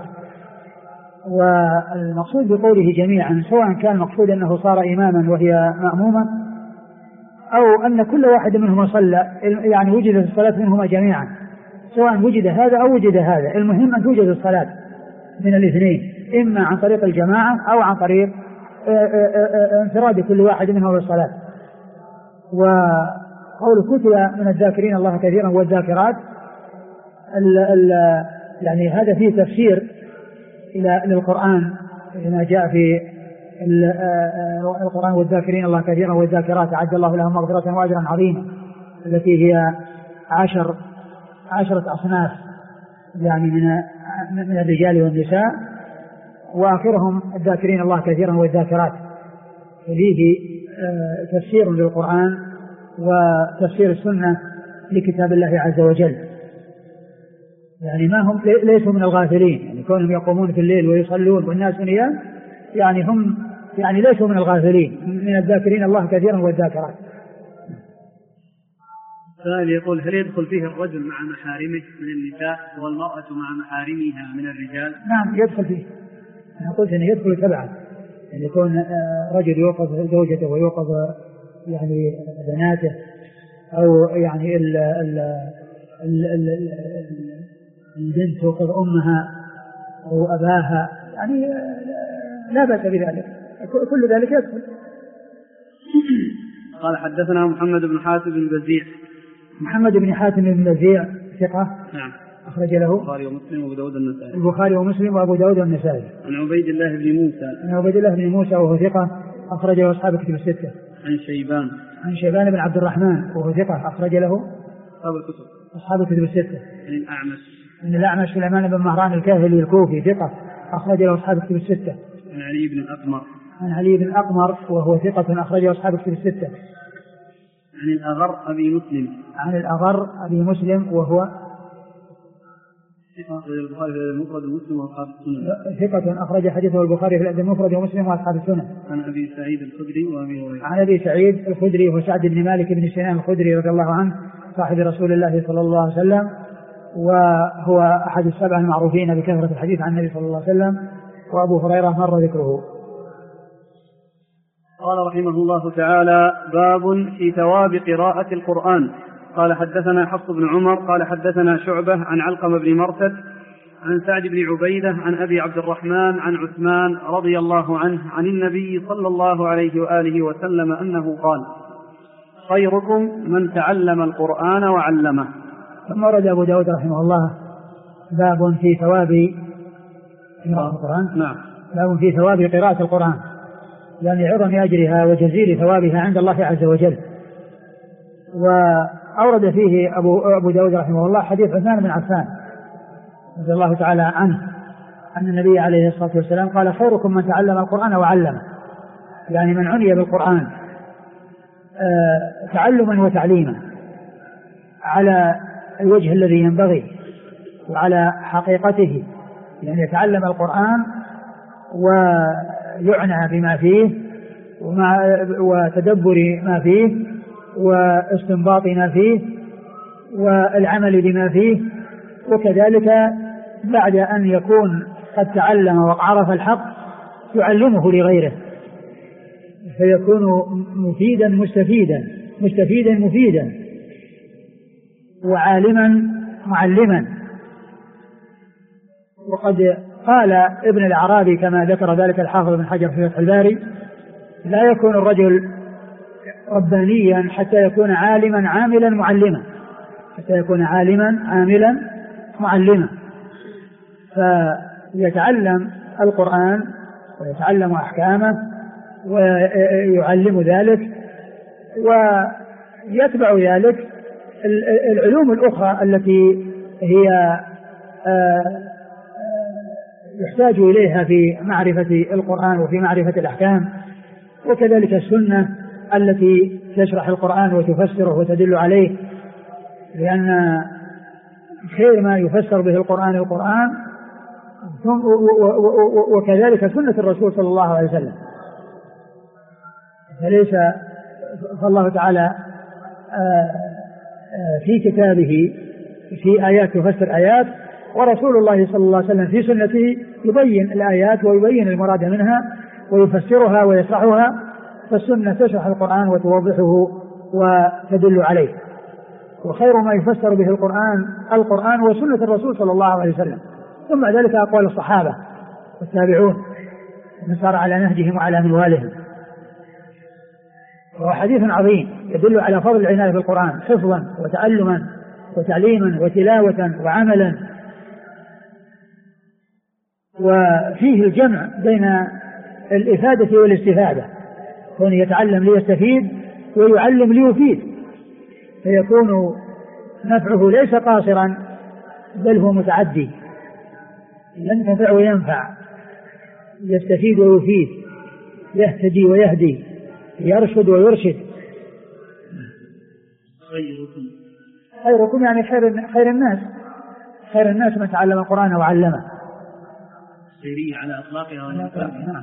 والمقصود بقوله جميعا سواء كان مقصود أنه صار إماما وهي مأموما، أو أن كل واحد منهما صلى، يعني وجدت الصلاة منهما جميعا، سواء وجد هذا أو وجد هذا، المهم أن توجد الصلاة من الاثنين، إما عن طريق الجماعة أو عن طريق انفراد كل واحد منهم بالصلاة. وقول كتب من الذاكرين الله كثيرا والذاكرات يعني هذا فيه تفسير للقرآن ما جاء في القرآن: والذاكرين الله كثيرا والذاكرات أعد الله لهم مغفرة وأجرا عظيما، التي هي 10 أصناف يعني من الرجال والنساء، وآخرهم الذاكرين الله كثيرا والذاكرات. فيه تفسير للقرآن وتفسير السنة لكتاب الله عز وجل، يعني ما هم ليسوا من الغافلين، يعني كونهم يقومون في الليل ويصلون والناس نيام، يعني هم يعني ليسوا من الغافلين، من الذاكرين الله كثيرا والذاكرات. السائل يقول: هل يدخل فيه الرجل مع محارمه من النساء والمرأة مع محارمها من الرجال؟ نعم يدخل فيه، أنا قلت أنه يدخل تبعا، يعني يكون رجل يوقظ زوجته ويوقظ يعني بناته، أو يعني البنت توقظ أمها أو أباها، يعني لا بأس بذلك، كل ذلك يدخل. قال حدثنا محمد بن حاتم بن بزيع محمد بن حاتم بن الوزيع ثقة. نعم. أخرج له البخاري ومسلم وأبو داود النسائي. البخاري ومسلم وأبو داود النسائي. عن عبيد الله بن موسى. عن عبيد الله بن موسى وهو ثقة أخرج له أصحاب الكتب الستة. عن شيبان بن عبد الرحمن وهو ثقة أخرج له أصحاب الكتب الستة. عن الأعمش سليمان بن مهران الكاهلي الكوفي ثقة أخرج له أصحاب الكتب الستة. عن علي بن أقمر وهو ثقة أخرج له أصحاب الكتب الستة. عن الأغر أبي مسلم وهو ثقة أخرج حديثه البخاري في الأدب المفرد ومسلم وأصحاب السنن. عن أبي سعيد الخدري وأبي هريرة. عن أبي سعيد الخدري وسعد بن مالك بن سنان الخدري رضي الله عنه صاحب رسول الله صلى الله عليه وسلم، وهو أحد السبع المعروفين بكثرة الحديث عن النبي صلى الله عليه وسلم. وأبو هريرة مر ذكره. قال رحمه الله تعالى: باب في ثواب قراءة القرآن. قال حدثنا حفص بن عمر قال حدثنا شعبة عن علقمة بن مرثد عن سعد بن عبيدة عن أبي عبد الرحمن عن عثمان رضي الله عنه عن النبي صلى الله عليه وآله وسلم أنه قال: خيركم من تعلم القرآن وعلمه. ثم ورد أبو داود رحمه الله باب في ثواب قراءة القرآن. نعم. باب في ثواب قراءة القرآن، يعني عظم أجرها وجزيل ثوابها عند الله عز وجل. وأورد فيه أبو داود رحمه الله حديث عثمان بن عفان رضي الله تعالى عنه أن النبي عليه الصلاة والسلام قال: خيركم من تعلم القرآن وعلمه، يعني من عني بالقرآن تعلما وتعليما على الوجه الذي ينبغي وعلى حقيقته، يعني يتعلم القرآن ويعنى بما فيه وتدبر ما فيه واستنباط ما فيه والعمل بما فيه، وكذلك بعد أن يكون قد تعلم وعرف الحق يعلمه لغيره، فيكون مفيدا مفيدا وعالما معلما. وقد قال ابن الأعرابي كما ذكر ذلك الحافظ بن حجر في فتح الباري: لا يكون الرجل ربانيا حتى يكون عالما عاملا معلما، فيتعلم القرآن ويتعلم أحكامه ويعلم ذلك، ويتبع ذلك العلوم الأخرى التي هي يحتاج إليها في معرفة القرآن وفي معرفة الأحكام، وكذلك السنة التي تشرح القرآن وتفسره وتدل عليه، لأن خير ما يفسر به القرآن وكذلك سنة الرسول صلى الله عليه وسلم. فالله تعالى في كتابه في آيات تفسر آيات، ورسول الله صلى الله عليه وسلم في سنته يبين الآيات ويبين المراد منها ويفسرها ويشرحها، فالسنة تشرح القرآن وتوضحه وتدل عليه. وخير ما يفسر به القرآن وسنة الرسول صلى الله عليه وسلم، ثم ذلك أقوال الصحابة والتابعون ومن سار على نهجهم وعلى منوالهم. وهو حديث عظيم يدل على فضل العناية بالقرآن حفظا وتعلما وتعليما وتلاوة وعملا، وفيه الجمع بين الإفادة والاستفادة، كون يتعلم ليستفيد ويعلم ليفيد، فيكون نفعه ليس قاصرا بل هو متعدي، ينتفع وينفع، يستفيد ويفيد، يهتدي ويهدي، يرشد ويرشد. خيركم يعني خير الناس من تعلم القرآن وعلمه. خيرية على أطلاقها ونفسها.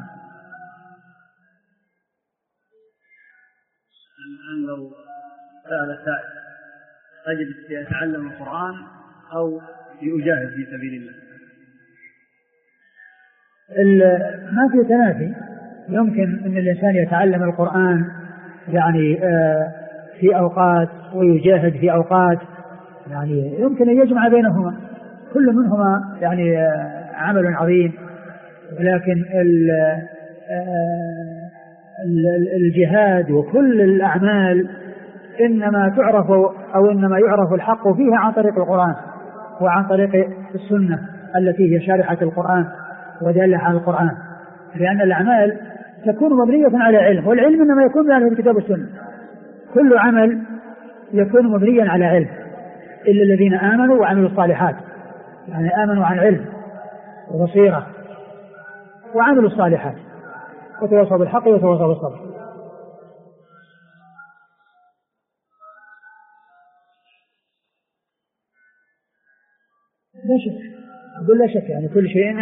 الآن لو سأل سائل: أجد يتعلم القرآن أو يجاهد في سبيل الله؟ ما في تنافي، يمكن أن الإنسان يتعلم القرآن يعني في أوقات ويجاهد في أوقات، يعني يمكن أن يجمع بينهما، كل منهما يعني عمل عظيم، ولكن الجهاد وكل الأعمال إنما تعرف أو إنما يعرف الحق فيها عن طريق القرآن وعن طريق السنة التي هي شارحة القرآن ودالة على القرآن، لأن الأعمال تكون مبنية على علم، والعلم إنما يكون بأهل الكتاب والسنة. كل عمل يكون مبنيا على علم إلا الذين آمنوا وعملوا الصالحات، يعني آمنوا عن علم وبصيرة وعملوا الصالحات وتواصوا بالحق وتواصوا بالصبر. لا شك يعني كل شيء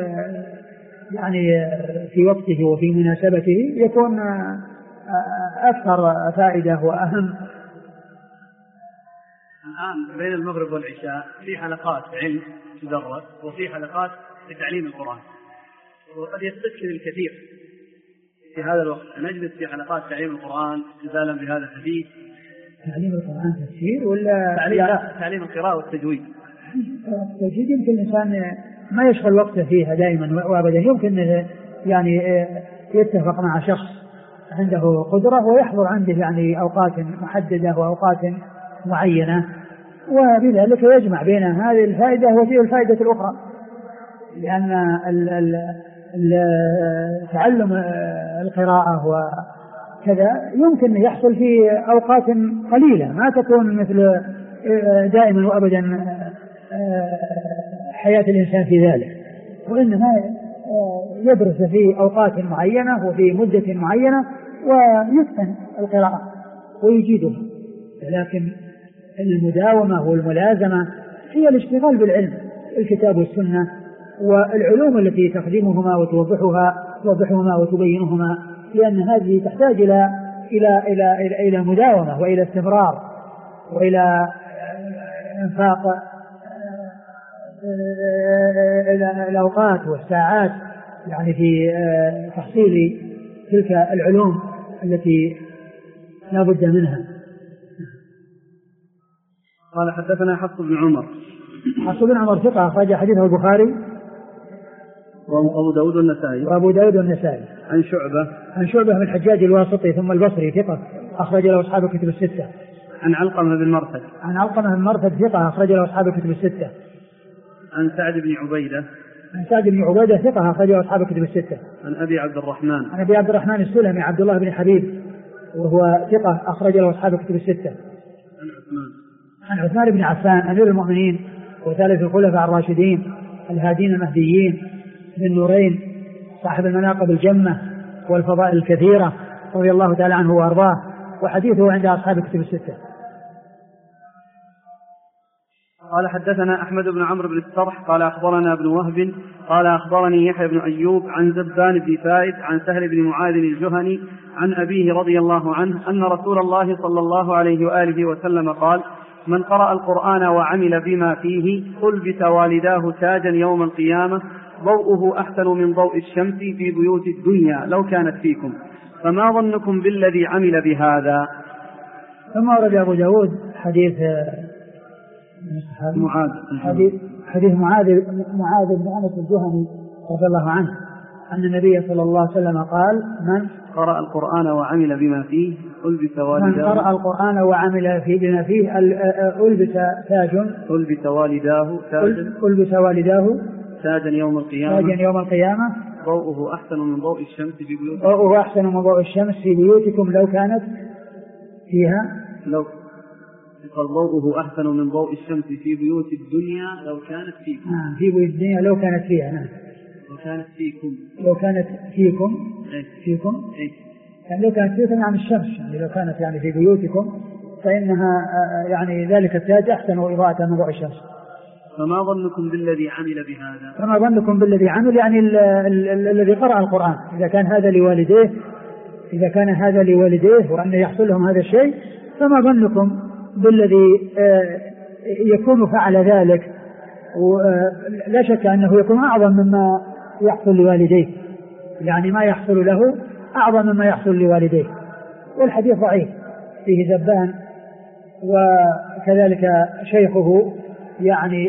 يعني في وقته وفي مناسبته يكون أكثر فائدة وأهم. الآن بين المغرب والعشاء في حلقات علم تدرس وفي حلقات لتعليم القرآن، وقد يستشكل الكثير في هذا الوقت أن نجلس في حلقات تعليم القرآن استدلالا بهذا الحديث. تعليم القرآن تفسير ولا تعليم القراءة والتجويد؟ التجويد يمكن الإنسان ما يشغل وقته فيها دائما وأبدا، يمكن يعني يتفق مع شخص عنده قدرة ويحضر عنده يعني أوقات محددة وأوقات معينة، وبذلك يجمع بين هذه الفائدة وهذه الفائدة الأخرى، لأن تعلم القراءة وكذا يمكن يحصل في أوقات قليلة ما تكون مثل دائما وأبدا حياة الإنسان في ذلك، وإنما يدرس في أوقات معينة وفي مدة معينة ويتقن القراءة ويجيدها. لكن المداومة والملازمة هي الاشتغال بالعلم الكتاب والسنة والعلوم التي تقدمهما وتوضحهما وتبينهما، لأن هذه تحتاج إلى مداومة وإلى استمرار وإلى انفاق الأوقات والساعات يعني في تحصيل تلك العلوم التي لا بد منها. قال حدثنا حفص بن عمر. حفص بن عمر ثقة أخرج حديثه البخاري وأبو داود والنسائي. عن شعبة بن الحجاج الواسطي ثم البصري ثقة أخرج له أصحاب الكتب الستة. عن علقمة بن مرثد ثقة أخرج له أصحاب الكتب الستة. عن سعد بن عبيدة ثقة أخرج له أصحاب الكتب الستة. عن أبي عبد الرحمن السلمي عبد الله بن حبيب وهو ثقة أخرج له أصحاب الكتب الستة. عن عثمان بن عفان أمير المؤمنين وثالث الخلفاء الراشدين الهادين المهديين ذي النورين صاحب المناقب الجمة والفضائل الكثيرة رضي الله تعالى عنه وأرضاه، وحديثه عند أصحاب الكتب الستة. قال حدثنا أحمد بن عمرو بن السرح قال أخبرنا ابن وهب قال أخبرني يحيى بن أيوب عن زبان بن فائد عن سهل بن معاذ الجهني عن أبيه رضي الله عنه أن رسول الله صلى الله عليه وآله وسلم قال: من قرأ القرآن وعمل بما فيه ألبس والداه تاجا يوم القيامة ضوءه أحسن من ضوء الشمس في بيوت الدنيا لو كانت فيكم، فما ظنكم بالذي عمل بهذا؟ ثم ورد أبو داود حديث معاذ بن أنس الجهني رضي الله عنه أن النبي صلى الله عليه وسلم قال: من قرأ القرآن وعمل بما فيه ألبس والداه تاجا يوم القيامة ضوءه أحسن من ضوء الشمس في بيوتكم لو كانت فيها ضوءه أحسن من ضوء الشمس في بيوت الدنيا لو كانت فيكم. في بيوت الدنيا لو كانت فيها. لو كانت فيكم يعني لو كانت فيكم عن الشمس، يعني لو كانت يعني في بيوتكم فإنها يعني ذلك التاج أحسن وإضاءة من ضوء الشمس. فما ظنكم بالذي عمل بهذا؟ فما ظنكم بالذي عمل يعني الذي قرأ القرآن، إذا كان هذا لوالديه وأن يحصل لهم هذا الشيء، فما ظنكم بالذي يكون فعل ذلك؟ ولا شك أنه يكون أعظم مما يحصل لوالديه، يعني ما يحصل له أعظم مما يحصل لوالديه. والحديث ضعيف فيه زبان وكذلك شيخه، يعني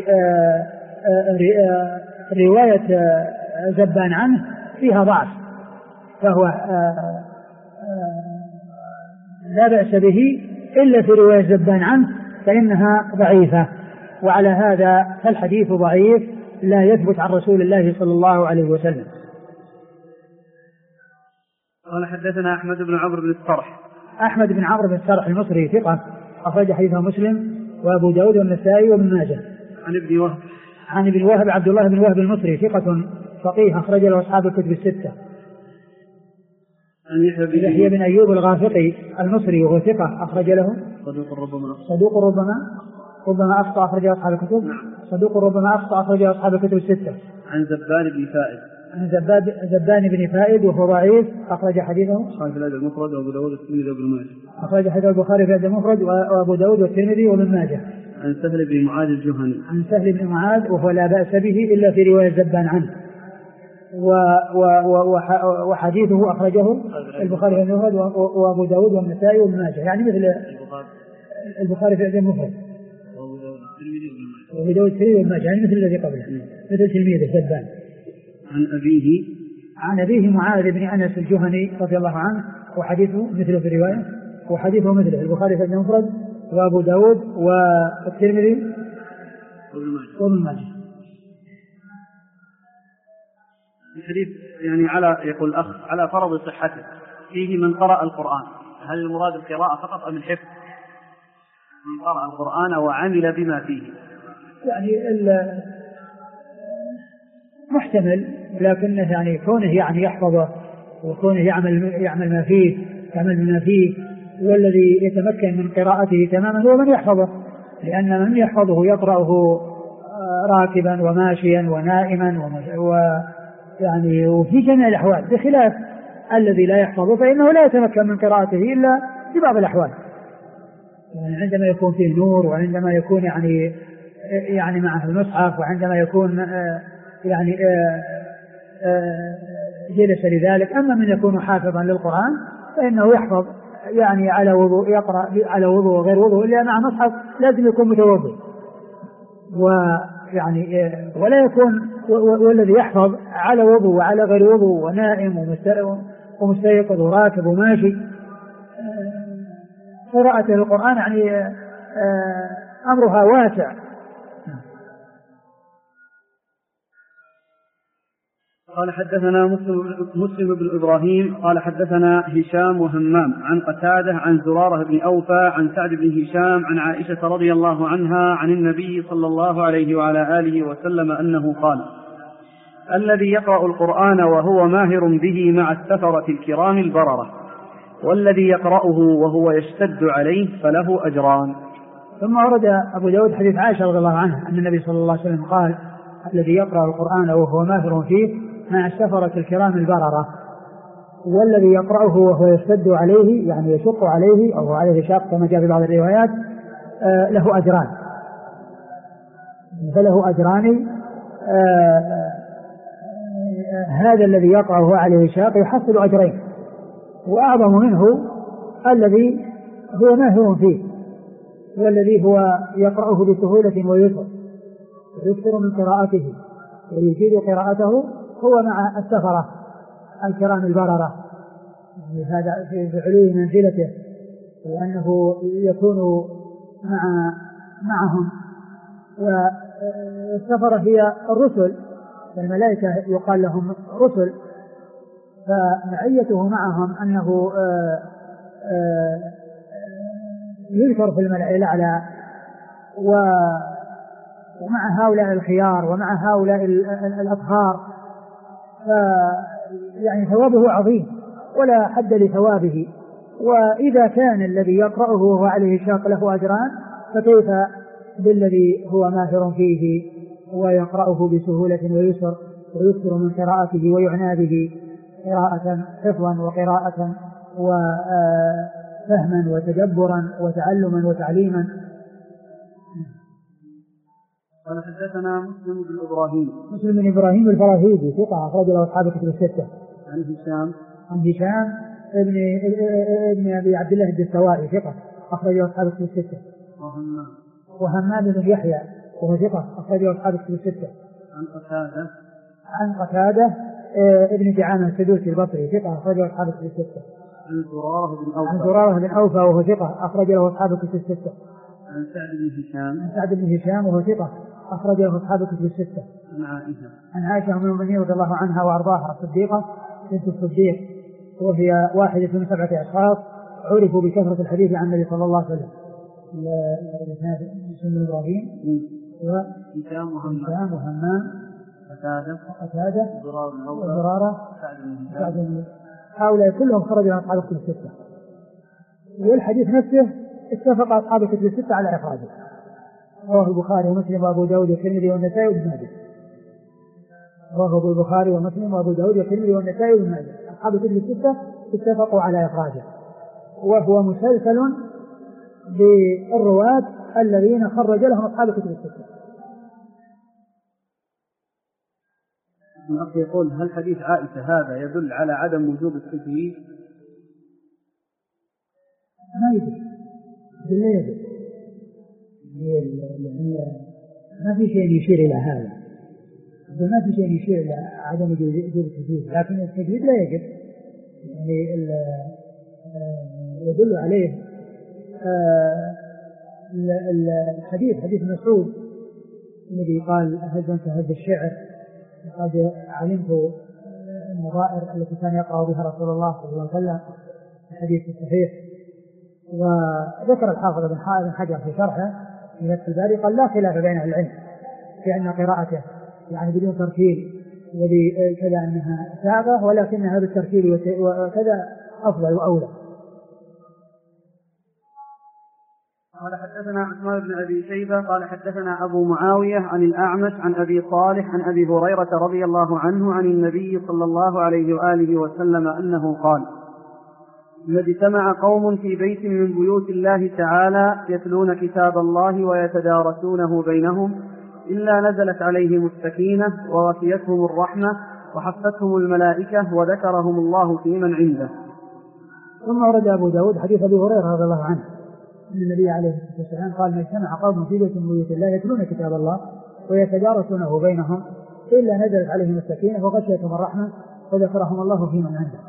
رواية زبان عنه فيها ضعف، فهو لا بأس به إلا في رواية زبان عنه فإنها ضعيفة. وعلى هذا فالحديث ضعيف لا يثبت عن رسول الله صلى الله عليه وسلم. قال حدثنا أحمد بن عمرو بن الصرح. أحمد بن عمرو بن الصرح المصري ثقة أخرج حديثه مسلم وأبو داود والنسائي وابن ماجه. عن ابن وهب. عن ابن وهب عبد الله بن وهب المصري ثقة فقيه أخرج له أصحاب الكتب الستة. عن يحيى بن أيوب الغافقي المصري وهو ثقة أخرج له. صدوق ربما أخطأ أخرج أصحاب الكتب. صدوق ربما أخطأ أخرج أصحاب الكتب الستة. عن زبان بن فائد. عن زبان بن فائد وهو ضعيف أخرج حديثه البخاري في الأدب المفرد وأبو داود والترمذي وابن ماجه. أخرج حديث البخاري في الأدب المفرد وأبو داود والترمذي وابن ماجه. عن سهل بن معاذ الجهني. عن سهل بن معاذ وهو لا بأس به إلا في رواية زبان عنه. وحديثه أخرجه البخاري في المفرد وأبو داود والنسائي وابن ماجه، يعني مثل البخاري في الأدب المفرد وأبو داود والترمذي وابن ماجه، يعني مثل الذي قبله مثل تلميذه زبان. عن أبيه معاذ بن أنس الجهني رضي الله عنه وحديثه مثله في الرواية وحديثه مثله البخاري في الأدب المفرد وأبو داود والترمذي وابن ماجه. الحديث يعني على يقول الأخ على فرض صحته فيه من قرأ القرآن، هل المراد القراءة فقط أم الحفظ؟ من قرأ القرآن وعمل بما فيه، يعني محتمل، لكنه يعني كونه يعني يحفظه وكونه يعمل ما فيه يعمل بما فيه، والذي يتمكن من قراءته تماما هو من يحفظه، لأن من يحفظه يقرأه راكبا وماشيا ونائما يعني وفي جميع الأحوال، بخلاف الذي لا يحفظه فإنه لا يتمكن من قراءته إلا في بعض الأحوال، يعني عندما يكون فيه نور وعندما يكون يعني معه المصحف وعندما يكون يعني جلس لذلك. أما من يكون حافظا للقرآن فإنه يحفظ يعني على وضوء، يقرأ على وضوء وغير وضوء، إلا مع مصحف لازم يكون متوضئ، ويعني ولا يكون والذي يحفظ على وضوء وعلى غير وضوء ونائم ومستيقظ وراكب وماشي، قراءة القرآن يعني أمرها واسع. قال حدثنا مسلم بن إبراهيم قال حدثنا هشام وهمام عن قتادة عن زرارة بن أوفى عن سعد بن هشام عن عائشة رضي الله عنها عن النبي صلى الله عليه وعلى آله وسلم أنه قال: الذي يقرأ القرآن وهو ماهر به مع السفرة الكرام البررة، والذي يقرأه وهو يشتد عليه فله أجران. ثم ورد أبو داود حديث عائشة رضي الله عنها أن النبي صلى الله عليه وسلم قال: الذي يقرأ القرآن وهو ماهر فيه مع السفرة الكرام البررة، والذي يقرأه وهو يشتد عليه يعني يشق عليه أو عليه شاق كما جاء في بعض الروايات له أجران، فله أجران. هذا الذي يقرأه عليه شاق يحصل أجرين، وأعظم منه الذي هو ماهر فيه، والذي هو يقرأه بسهولة ويكثر من قراءته ويجيد قراءته هو مع السفرة الكرام البررة، يعني هذا في علو منزلته، وأنه يكون معهم. والسفرة هي الرسل، الملائكة يقال لهم رسل، فمعيته معهم أنه يذكر في الملأ الأعلى، ومع هؤلاء الخيار ومع هؤلاء الأطهار، يعني ثوابه عظيم ولا حد لثوابه. وإذا كان الذي يقرأه وهو عليه شاق له أجران، فكيف بالذي هو ماهر فيه ويقرأه بسهولة ويكثر من قراءته ويعنى به قراءة حفظا وقراءة وفهما وتدبرا وتعلما وتعليما. قال حدثنا مسلم بن إبراهيم الفراهيدي ثقة أخرج له أصحاب الكتب الستة. عن هشام ابن أبي عبد الله الدستوائي ثقة أخرج له أصحاب الكتب الستة. وهمام بن يحيى وهو ثقة أخرج له أصحاب الكتب الستة. عن قتادة ابن دعامة السدوسي البصري ثقة أخرج له أصحاب الكتب الستة. عن زرارة بن أوفى وهو ثقة أخرج له أصحاب الكتب الستة. عن سعد بن هشام وهو ثقة أخرج له أصحاب الكتب الستة. عن عائشة أم المؤمنين رضي الله عنها وأرضاها الصديقة بنت الصديق، وهي واحدة من 7 أشخاص عرفوا بكثرة الحديث عن النبي صلى الله عليه وسلم. بن إبراهيم وهشام وهمام وقتادة وزرارة هؤلاء كلهم خرجوا عن أصحاب الكتب الستة. والحديث نفسه اتفق أصحاب الكتب الستة على إخراجه، رواه البخاري ومسلم وأبو داود والترمذي والنسائي وابن ماجه. رواه البخاري ومسلم وأبو داود والترمذي والنسائي وابن ماجه. أصحاب الكتب الستة اتفقوا على إخراجه، وهو مسلسل بالرواة الذين خرج لهم أصحاب الكتب الستة. يقول: هل حديث عائشة هذا يدل على عدم وجوب التجويد؟ ما يدل، ما في شيء يشير إلى هذا، ما في شيء يشير إلى عدم وجوب التجويد، لكن التجويد لا يجب، يعني يدل عليه حديث مسعود الذي قال: هزمت هذا الشعر قد علمت النظائر التي كان يقرأ بها رسول الله صلى الله عليه وسلم، الحديث الصحيح. وذكر الحافظ ابن حجر في شرحه في فتح الباري قال: لا خلاف بين أهل العلم في أن قراءته يعني بدون ترتيل وبكذا أنها سابة، ولكنها بالترتيل وكذا أفضل وأولى. قال: حدثنا عثمان بن أبي شيبة قال: حدثنا أبو معاوية عن الأعمش عن أبي صالح عن أبي هريرة رضي الله عنه عن النبي صلى الله عليه وآله وسلم أنه قال: ما اجتمع قوم في بيت من بيوت الله تعالى يتلون كتاب الله ويتدارسونه بينهم إلا نزلت عليهم السكينة وغشيتهم الرحمة وحفتهم الملائكة وذكرهم الله في من عنده. ثم ورد أبو داود حديث أبي هريرة رضي الله عنه أن النبي عليه الصلاة والسلام قال: ما اجتمع قوم في بيت من بيوت الله يتلون كتاب الله ويتدارسونه بينهم إلا نزلت عليهم السكينة وغشيتهم الرحمة وذكرهم الله في من عنده.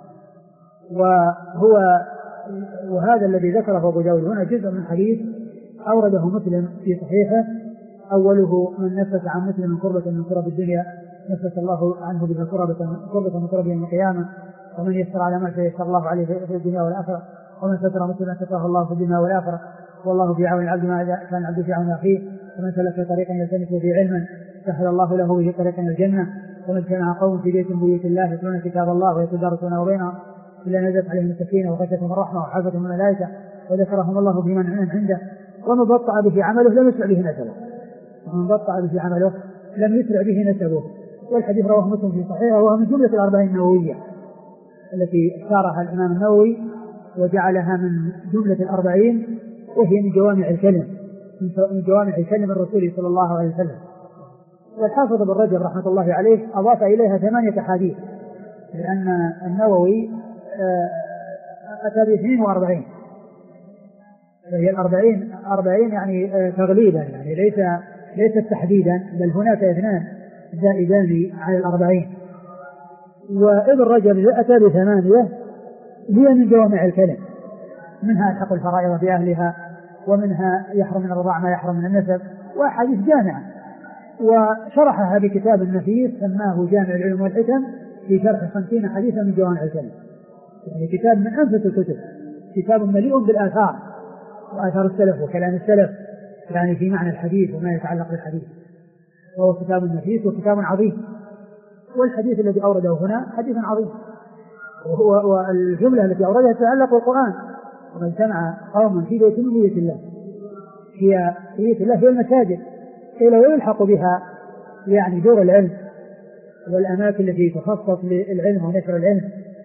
وهذا الذي ذكره أبو داود هنا جزء من حديث أورده مسلم في صحيحه، أوله: من نفس عن مسلم كربة من كرب الدنيا نفس الله عنه بها كربة من كرب يوم القيامة، ومن يسر على ما يسر الله عليه في الدنيا والآخرة، ومن ستر مسلما ستره الله في الدنيا والآخرة، والله في عون العبد ما كان العبد في عون أخيه، ومن سلك طريقا يلتمس فيه علما سهل الله له به طريقا الجنة. ومن اجتمع قوم في بيت من بيوت الله يتلون كتاب الله ويتدارسونه بينهم إلا نزلت عليهم السكينة وغشيتهم الرحمة وحفتهم الملائكة وذكرهم الله بمن عنده. ومن بطأ به عمله لم يسرع به نسبه، ومن بطأ به عمله لم يسرع به نسبه. والحديث رواه مسلم في صحيحه، وهو من جملة الأربعين النووية التي اختارها الإمام النووي وجعلها من جملة الأربعين، وهي من جوامع الكلم الرسول صلى الله عليه وسلم. والحافظ ابن رجب رحمة الله عليه أضاف إليها 8 أحاديث، لأن النووي أتى ب42، فهي 40 يعني تغليبا، يعني ليس تحديدا، بل هناك 2 زائدان على 40. وابن رجب أتى ب8 هي من جوامع الكلم، منها الحق الفرائض بأهلها، ومنها يحرم من الرضاع ما يحرم من النسب، وأحاديث جامعة. وشرحها بكتاب نفيس سماه جامع العلوم والحكم في شرح 50 حديثا من جوامع الكلم، يعني كتاب من أنفس الكتب، كتاب مليء بالآثار وآثار السلف وكلام السلف، يعني في معنى الحديث وما يتعلق بالحديث، وهو كتاب نفيس وكتاب عظيم. والحديث الذي أورده هنا حديث عظيم، والجملة التي أوردها تتعلق بالقرآن: ومن سمع قوم في بيت من بيوت الله، هي بيوت الله هي المساجد، إلى ويلحق بها يعني دور العلم والأماكن التي تخصص للعلم ونشر العلم.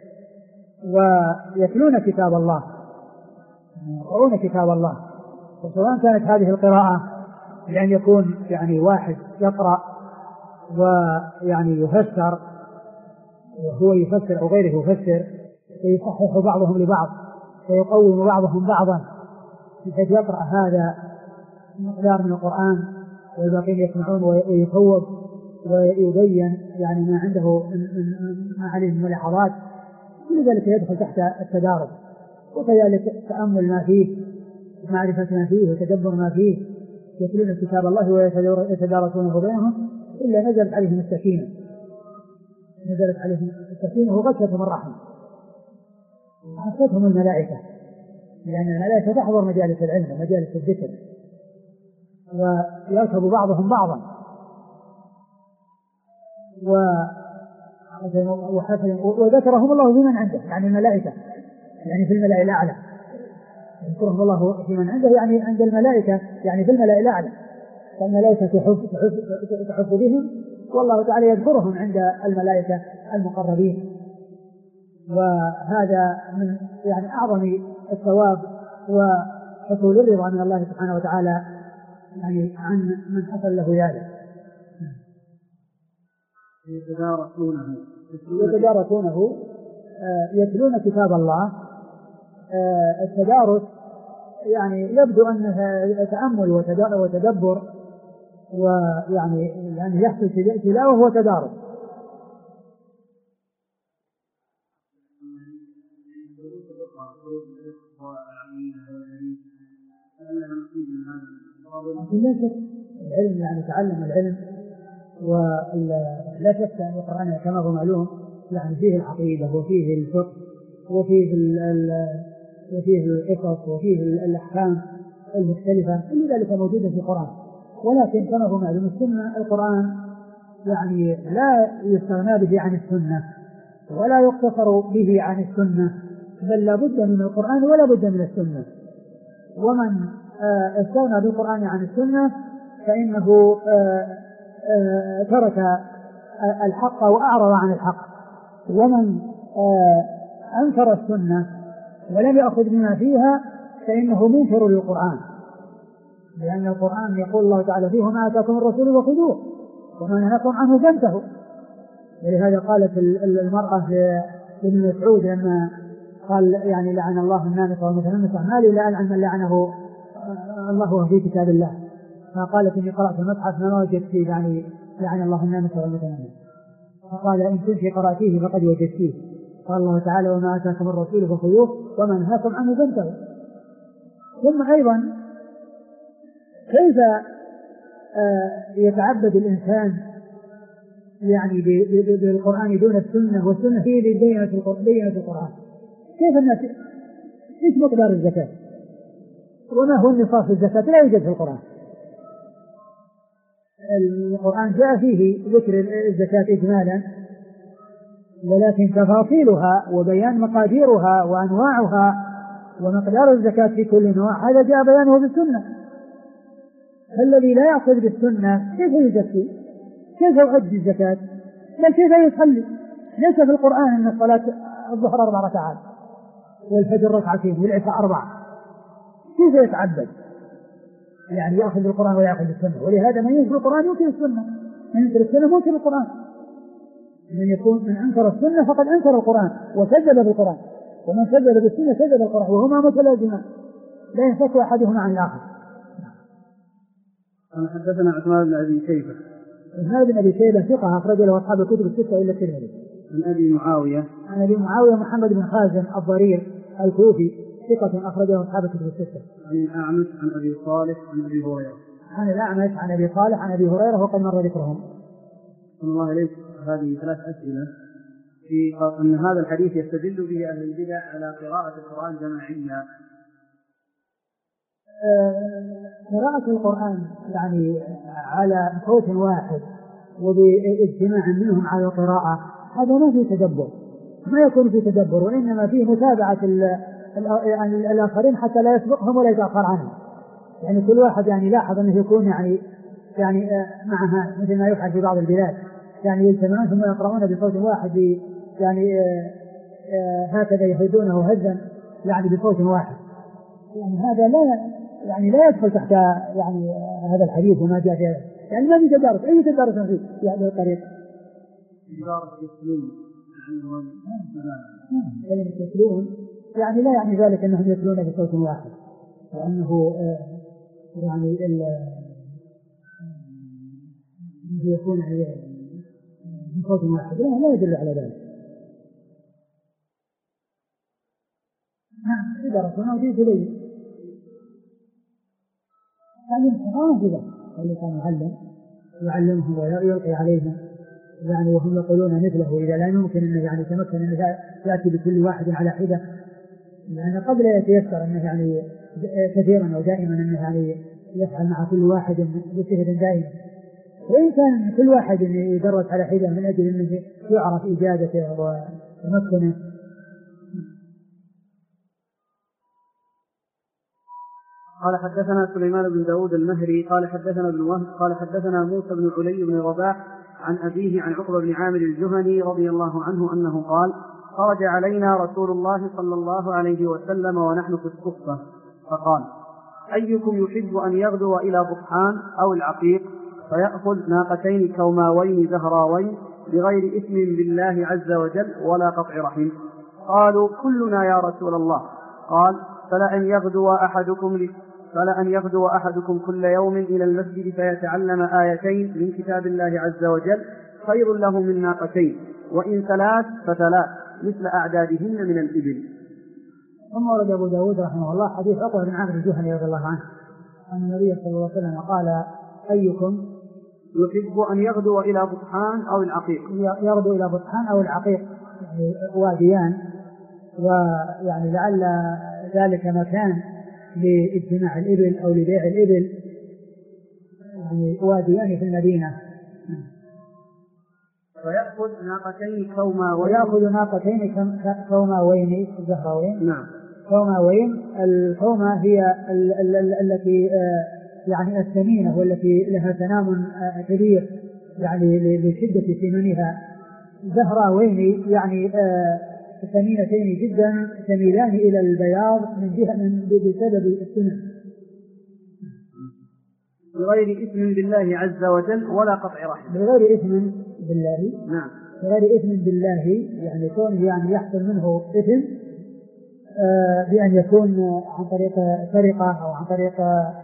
ويتلون كتاب الله، يقرؤون كتاب الله، وسواء كانت هذه القراءة لأن يكون يعني واحد يقرأ ويعني يفسر وهو يفسر أو غيره يفسر، ويصحح بعضهم لبعض ويقوم بعضهم بعضا، بحيث يقرأ هذا مقدار من القرآن والباقين يسمعون ويفوض ويبين يعني ما عنده ما عليه من ملاحظات. كل ذلك يدخل تحت التدارس وكذلك تأمل ما فيه، معرفة ما فيه وتدبر ما فيه، يتلون كتاب الله ويتدارسونه بينهم إلا نزلت عليهم السكينة، نزلت عليهم السكينة وغشتهم الرحمة وحفتهم الملائكة، لأن الملائكة تحضر مجالس العلم ومجالس الذكر ويركب بعضهم بعضا وذكرهم الله بمن عنده، يعني الملائكة، يعني في الملأ الأعلى، يذكرهم الله في من عنده يعني عند الملائكة، يعني في الملأ الأعلى، فالملائكة تحف بهم والله تعالى يذكرهم عند الملائكة المقربين. وهذا من يعني أعظم الثواب وحصول الرضا من الله سبحانه وتعالى يعني عن من حصل له ذلك. يتدارسونه يتلون كتاب الله. التدارس يعني يبدو أنها تأمل وتدبر، ويعني يحصل تلاوة وتدارس. لا شك العلم يعني تعلم العلم، ولا شك أن القرآن كما هو معلوم يعني فيه العقيدة وفيه الفقه وفيه القصص وفيه الأحكام المختلفة، كل ذلك موجود في القرآن. ولكن كما هو معلوم السنة، القرآن يعني لا يستغنى به عن السنة ولا يقتصر به عن السنة، بل لا بد من القرآن ولا بد من السنة. ومن استغنى بالقرآن عن السنة فإنه ترك الحق وأعرض عن الحق. ومن أنكر السنة ولم يأخذ بما فيها فإنه منكر للقرآن، لأن القرآن يقول الله تعالى فيه: ما آتاكم الرسول فخذوه وما نهاكم عنه فانتهوا. ولهذا قالت المرأة لابن مسعود لما قال يعني لعن الله النامص والمتنمص، ما لي لعن من لعنه الله في كتاب الله، فقالت إني قرأت المصحف ما وجدت فيه يعني لعن الله النامص والمتنمص، فقال إن كنت قرأتيه فقد وجدتيه. قال الله تعالى: وما آتاكم الرسول فخذوه وما نهاكم عنه فانتهوا. ثم أيضا كيف يتعبد الإنسان يعني بالقرآن دون السنة، والسنة هي اللي بينت القرآن؟ كيف الناس ايش مقدار الزكاة وما هو النصاب في الزكاة؟ لا يوجد في القرآن. القرآن جاء فيه ذكر الزكاة إجمالا، ولكن تفاصيلها وبيان مقاديرها وأنواعها ومقدار الزكاة في كل نوع هذا جاء بيانه بالسنة. فالذي لا يأخذ بالسنة كيف يزكي؟ كيف يؤدي الزكاة؟ بل كيف يصلي؟ ليس في القرآن أن الصلاة الظهر 4 ركعات والفجر 2 ركعتين والعشاء 4. كيف يتعبد؟ يعني يأخذ بالقرآن ويأخذ بالسنة. ولهذا من ينكر القرآن ينكر السنة، من ينكر السنة ينكر القرآن. من أنكر السنة فقد أنكر القرآن وكذب بالقرآن، ومن كذب بالسنة كذب بالقرآن، وهما متلازمان لا ينفك أحدهما عن الآخر. حدثنا عثمان بن أبي شيبة. عثمان بن أبي شيبة ثقة أخرج له أصحاب الكتب الستة إلا الترمذي. عن أبي معاوية. عن أبي معاوية محمد بن خازم الضرير الكوفي ثقة أخرجه أصحاب الكتب الستة. عن الأعمش عن أبي صالح عن أبي هريرة. عن الأعمش عن أبي صالح عن أبي هريرة وقد مر ذكرهم. الله إليك. هذه 3 أسئلة في أن هذا الحديث يستدل به أهل البدع على قراءة القرآن جماعيا. قراءة القرآن يعني على صوت واحد وباجتماع منهم على القراءة هذا ما فيه تدبر، ما يكون فيه تدبر، وإنما فيه متابعة الآخرين حتى لا يسبقهم ولا يتأخر عنهم. يعني كل واحد يعني لاحظ أنه يكون يعني معها مثل ما يفعل في بعض البلاد، يعني يجتمعون ثم يقرؤون بصوت واحد، يعني هكذا يهدونه هزا يعني بصوت واحد. يعني هذا لا يدخل تحت يعني هذا الحديث وما جاء فيه، يعني ما في تدارس. أي تدارس في هذه الطريقة؟ يتلون يعني لا يعني ذلك أنهم يتلون بصوت واحد وأنه يعني يكون بصوت واحد، لا يدل على ذلك. درسنا وجيت إليه هذه كذا اللي كان يعلمهم ويلقي عليهم يعني وهم يقولون مثله إذا لا يمكن أنه يعني يتمكن أنه يأتي بكل واحد على حدة يعني قد لا يتيسر أنه يعني كثيرا ودائما أنه يعني يفعل مع كل واحد بصفة دائمة وإن كان كل واحد يدرس على حدة من أجل أنه يعرف إجادته وتمكنه. قال حدثنا سليمان بن داود المهري قال حدثنا ابن وهب قال حدثنا موسى بن علي بن رباح عن أبيه عن عقبة بن عامر الجهني رضي الله عنه أنه قال خرج علينا رسول الله صلى الله عليه وسلم ونحن في الصفة فقال أيكم يحب أن يغدو إلى بطحان أو العقيق فيأخذ ناقتين كوماوين زهراوين بغير إثم بالله عز وجل ولا قطع رحم؟ قالوا كلنا يا رسول الله. قال فلأن يغدو أحدكم كل يوم إلى المسجد فيتعلم آيتين من كتاب الله عز وجل خير له من ناقتين وإن ثلاث فثلاث مثل أعدادهن من الإبل. ثم ورد أبو داود رحمه الله حديث عقبة بن عامر الجهني رضي الله عنه أن النبي صلى الله عليه وسلم قال أيكم يحب أن يغدو إلى بطحان أو العقيق يغدو إلى بطحان أو العقيق يعني واديان ويعني لعل ذلك مكان لاجتماع الإبل أو لبيع الإبل يعني واديان في المدينة ويأخذ ناقتين كوماوين زهراوين. نعم. كوماوين الكومة هي التي يعني الثمينة والتي لها تنام كبير يعني لشدة ثمنها. زهراوين يعني ثمينتين جدا تميلان إلى البياض بسبب السنة بغير إثم بالله عز وجل ولا قطع رحم. بغير إثم بالله. نعم. بغير إثم بالله يعني كون يعني يحصل منه إثم بأن يكون عن طريق سرقة أو عن طريق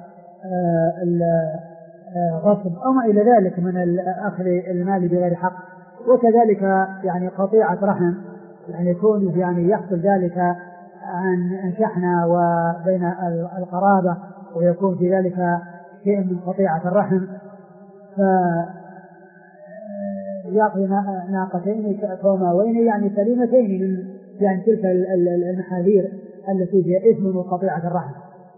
غصب أو ما إلى ذلك من أخذ المال بغير حق. وكذلك يعني قطيعة رحم يعني يكون يعني يحصل ذلك عن شحنة وبين القرابة ويكون في ذلك شيء من قطيعة الرحم فيعطي ناقتين كوماوين يعني سليمتين من يعني تلك المحاذير التي فيها إثم وقطيعة الرحم.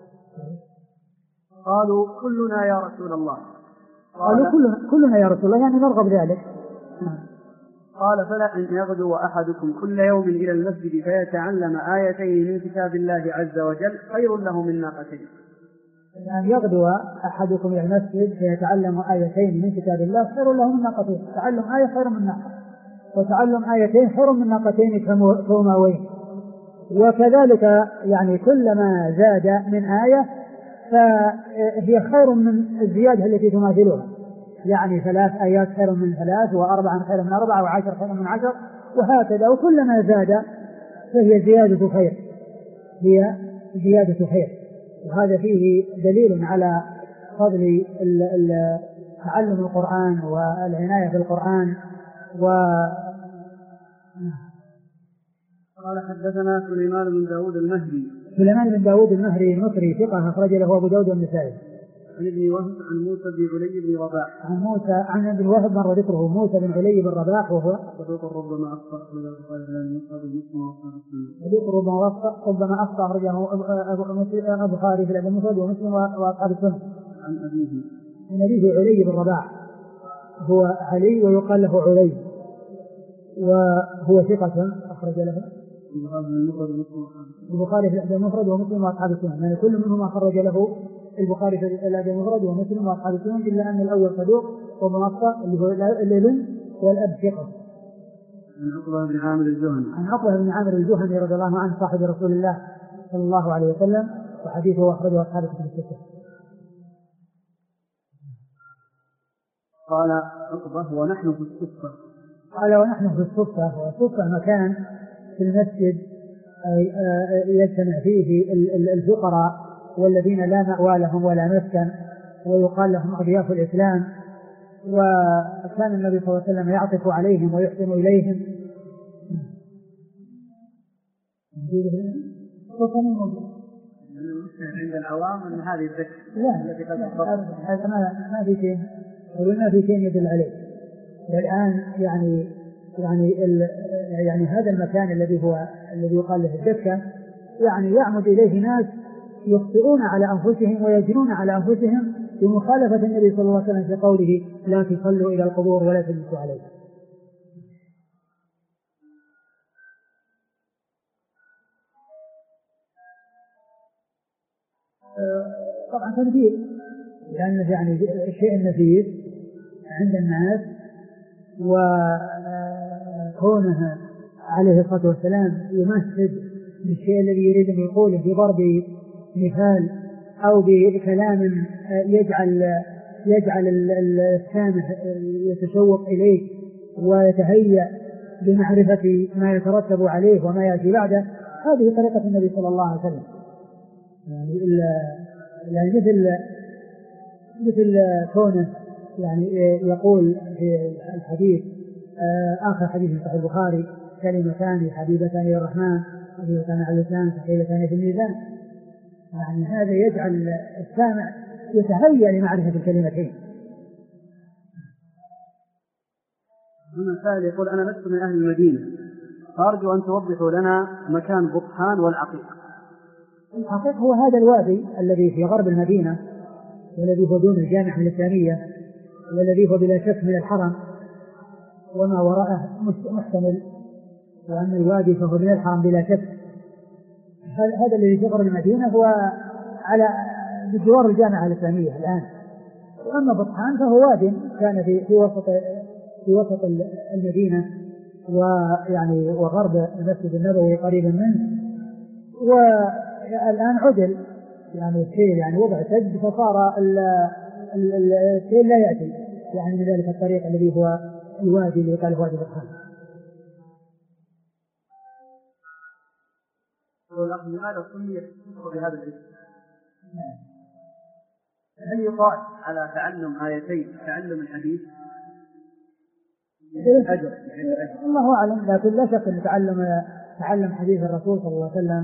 قالوا كلنا يا رسول الله. قالوا كلنا يا رسول الله يعني نرغب ذلك. قال فلأن يغدو أحدكم كل يوم إلى المسجد فيتعلم آيتين من كتاب الله عز وجل خير له من ناقتين. أن يغدو أحدكم إلى المسجد فيتعلم آيتين من كتاب الله خير له من ناقتين. تعلم آية خير من ناقة وتعلم آيتين خير من ناقتين كوماوين. وكذلك يعني كلما زاد من آية فهي خير من الزيادة التي تماثلها يعني 3 آيات خير من 3 و4 خير من 4 و10 خير من 10 وهكذا وكلما زاد فهي زيادة خير هي زيادة خير. وهذا فيه دليل على فضل تعلم القرآن والعناية بالقرآن. قال حدثنا سليمان بن داود المهري. سليمان بن داود المهري المصري ثقة أخرج له أبو داود والنسائي. عن ابن وهب عن موسى بن علي بن رباح. عن ابن وهب مر ذكره موسى بن علي بن رباح وهو صدوق ربما أخطأ ربما أخطأ أخرجه البخاري في الأدب المفرد ومسلم وأصحاب السنة. عن أبيه علي بن رباح هو علي ويقال له علي وهو ثقة أخرج له البخاري في الأدب المفرد ومسلم وأصحاب السنة يعني كل منهما أخرج له البخاري في الأدب المفرد ومسلم وأصحاب السنة إلا أن الأول صدوق وموطأ اللي هو الابن والأب ثقة. عن عقبة بن عامر الجهني. عن عقبة بن عامر الجهني رضي الله عنه صاحب رسول الله صلى الله عليه وسلم وحديثه أخرجه أصحاب السنة. قال عقبة ونحن في الصفة. قال ونحن في الصفة. والصفة مكان في المسجد يجتمع فيه الفقراء والذين لا مأوى لهم ولا مسكن ويقال لهم أضياف الإسلام. وكان النبي صلى الله عليه وسلم يعطف عليهم ويحسن إليهم. والصميم موجود. عند العوام أن هذه الذكر التي قد هذا ما في شيء، وما في شيء يدل عليه. الآن يعني هذا المكان الذي يقال له الدكة، يعني يعمد إليه ناس يخطئون على أنفسهم ويجنون على أنفسهم بمخالفة النبي صلى الله عليه وسلم في قوله لا تصلوا إلى القبور ولا تجلسوا عليها. طبعا تنفيذ، لأنه يعني الشيء النفيس عند الناس، وكونه عليه الصلاة والسلام يمثل بالشيء الذي يريد أن يقوله بضرب مثال أو بكلام يجعل السامع يتشوق إليه ويتهيأ بمعرفة ما يترتب عليه وما يأتي بعده. هذه طريقة النبي صلى الله عليه وسلم. يعني مثل كونه يعني يقول في الحديث آخر حديث في صحيح البخاري كلمتان حبيبتان إلى الرحمن حبيبتان على اللسان ثقيلتان في الميزان. يعني هذا يجعل السامع يتهيأ لمعرفة الكلمتين. هنا سائل يقول أنا لست من أهل المدينة، فأرجو أن توضحوا لنا مكان بطحان والعقيق. العقيق هو هذا الوادي الذي في غرب المدينة، والذي هو دون الجامعة الإسلامية، والذي هو بلا شك من الحرم، وما وراءه محتمل، وأن الوادي فهو من الحرم بلا شك. هذا الذي في غرب المدينة هو على بجوار الجامعة الإسلامية الآن. وأما بطحان فهو واد كان في وسط المدينة، ويعني وغرب المسجد النبوي قريبا منه، والآن عدل يعني السيل، يعني وضع سد، فصار السيل لا يأتي يعني من ذلك الطريق الذي هو الوادي اللي قال وادي بطحان. لماذا سميت بهذا الاسم؟ هل يقال على تعلم آيتين تعلم الحديث؟ أجر الله أعلم، لكن لا شك أن تعلم حديث الرسول صلى الله عليه وسلم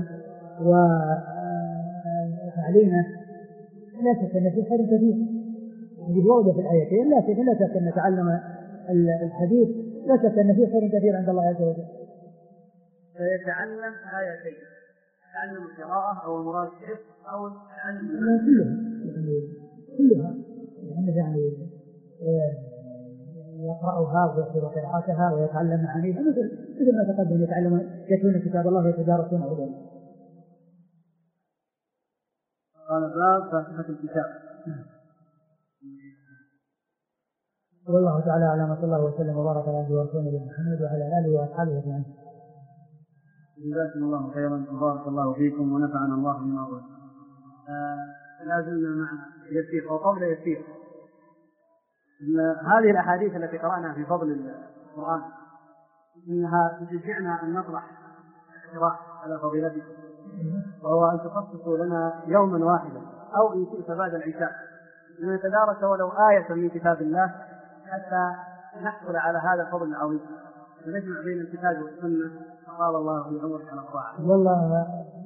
وتعليمه لا شك أن فيه خير كثير بجودة في الآيتين. لا شك أن تعلم الحديث لا شك أن فيه خير كثير عند الله عز وجل. فيتعلم آيتين، تعلم القراءة أو المراد أو تعلم كلها يعني يقرأها ويحفظ قراءتها ويتعلم معانيها مثل ما تقدم، يتلون كتاب الله ويتدارسونه بينهم. قال باب فاتحة الكتاب. والله تعالى أعلم، صلى الله وسلم وبارك على نبينا محمد وعلى آله وأصحابه أجمعين. جزاكم الله خيرا وبارك الله فيكم ونفعنا الله بما قلت. لا زلنا مع يسير وقبل يسير. هذه الأحاديث التي قرأنا في فضل القرآن إنها تشجعنا أن نطرح اقتراح على فضيلتكم، وهو أن تخصصوا لنا يوما واحدا أو إن شئت بعد العشاء لنتدارس ولو آية من كتاب الله حتى نحصل على هذا الفضل العظيم ونجمع بين الكتاب والسنة. قال الله في عمر على الطاعة. والله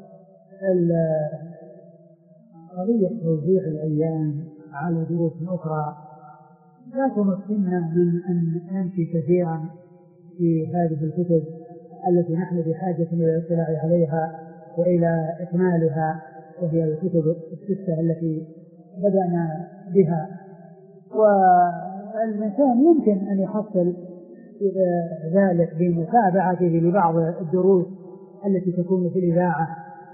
قضية توزيع الأيام على دروس أخرى لا تمكننا من أن نمشي كثيرا في هذه الكتب التي نحن بحاجة إلى الاطلاع عليها وإلى إكمالها، وهي الكتب الستة التي بدأنا بها. والإنسان يمكن أن يحصل ذلك بمتابعته لبعض الدروس التي تكون في الإذاعة،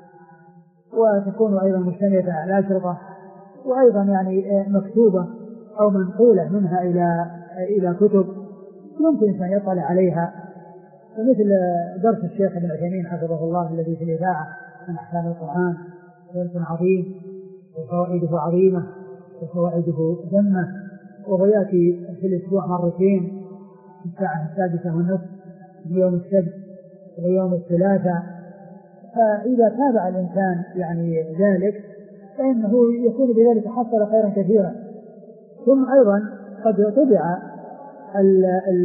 وتكون أيضا مشتملة على أشرطة، وأيضا يعني مكتوبة أو منقولة منها إلى كتب يمكن أن يطلع عليها، مثل درس الشيخ ابن عثيمين حفظه الله الذي في الإذاعة عن أحكام القرآن، درس عظيم وفوائده عظيمة وفوائده جمة، ويأتي في الأسبوع مرتين في الساعة 6:30 يوم السبت ويوم الثلاثاء. فإذا تابع الإنسان يعني ذلك فإنه يكون بذلك حصل خيرا كثيرا. ثم أيضا قد طبع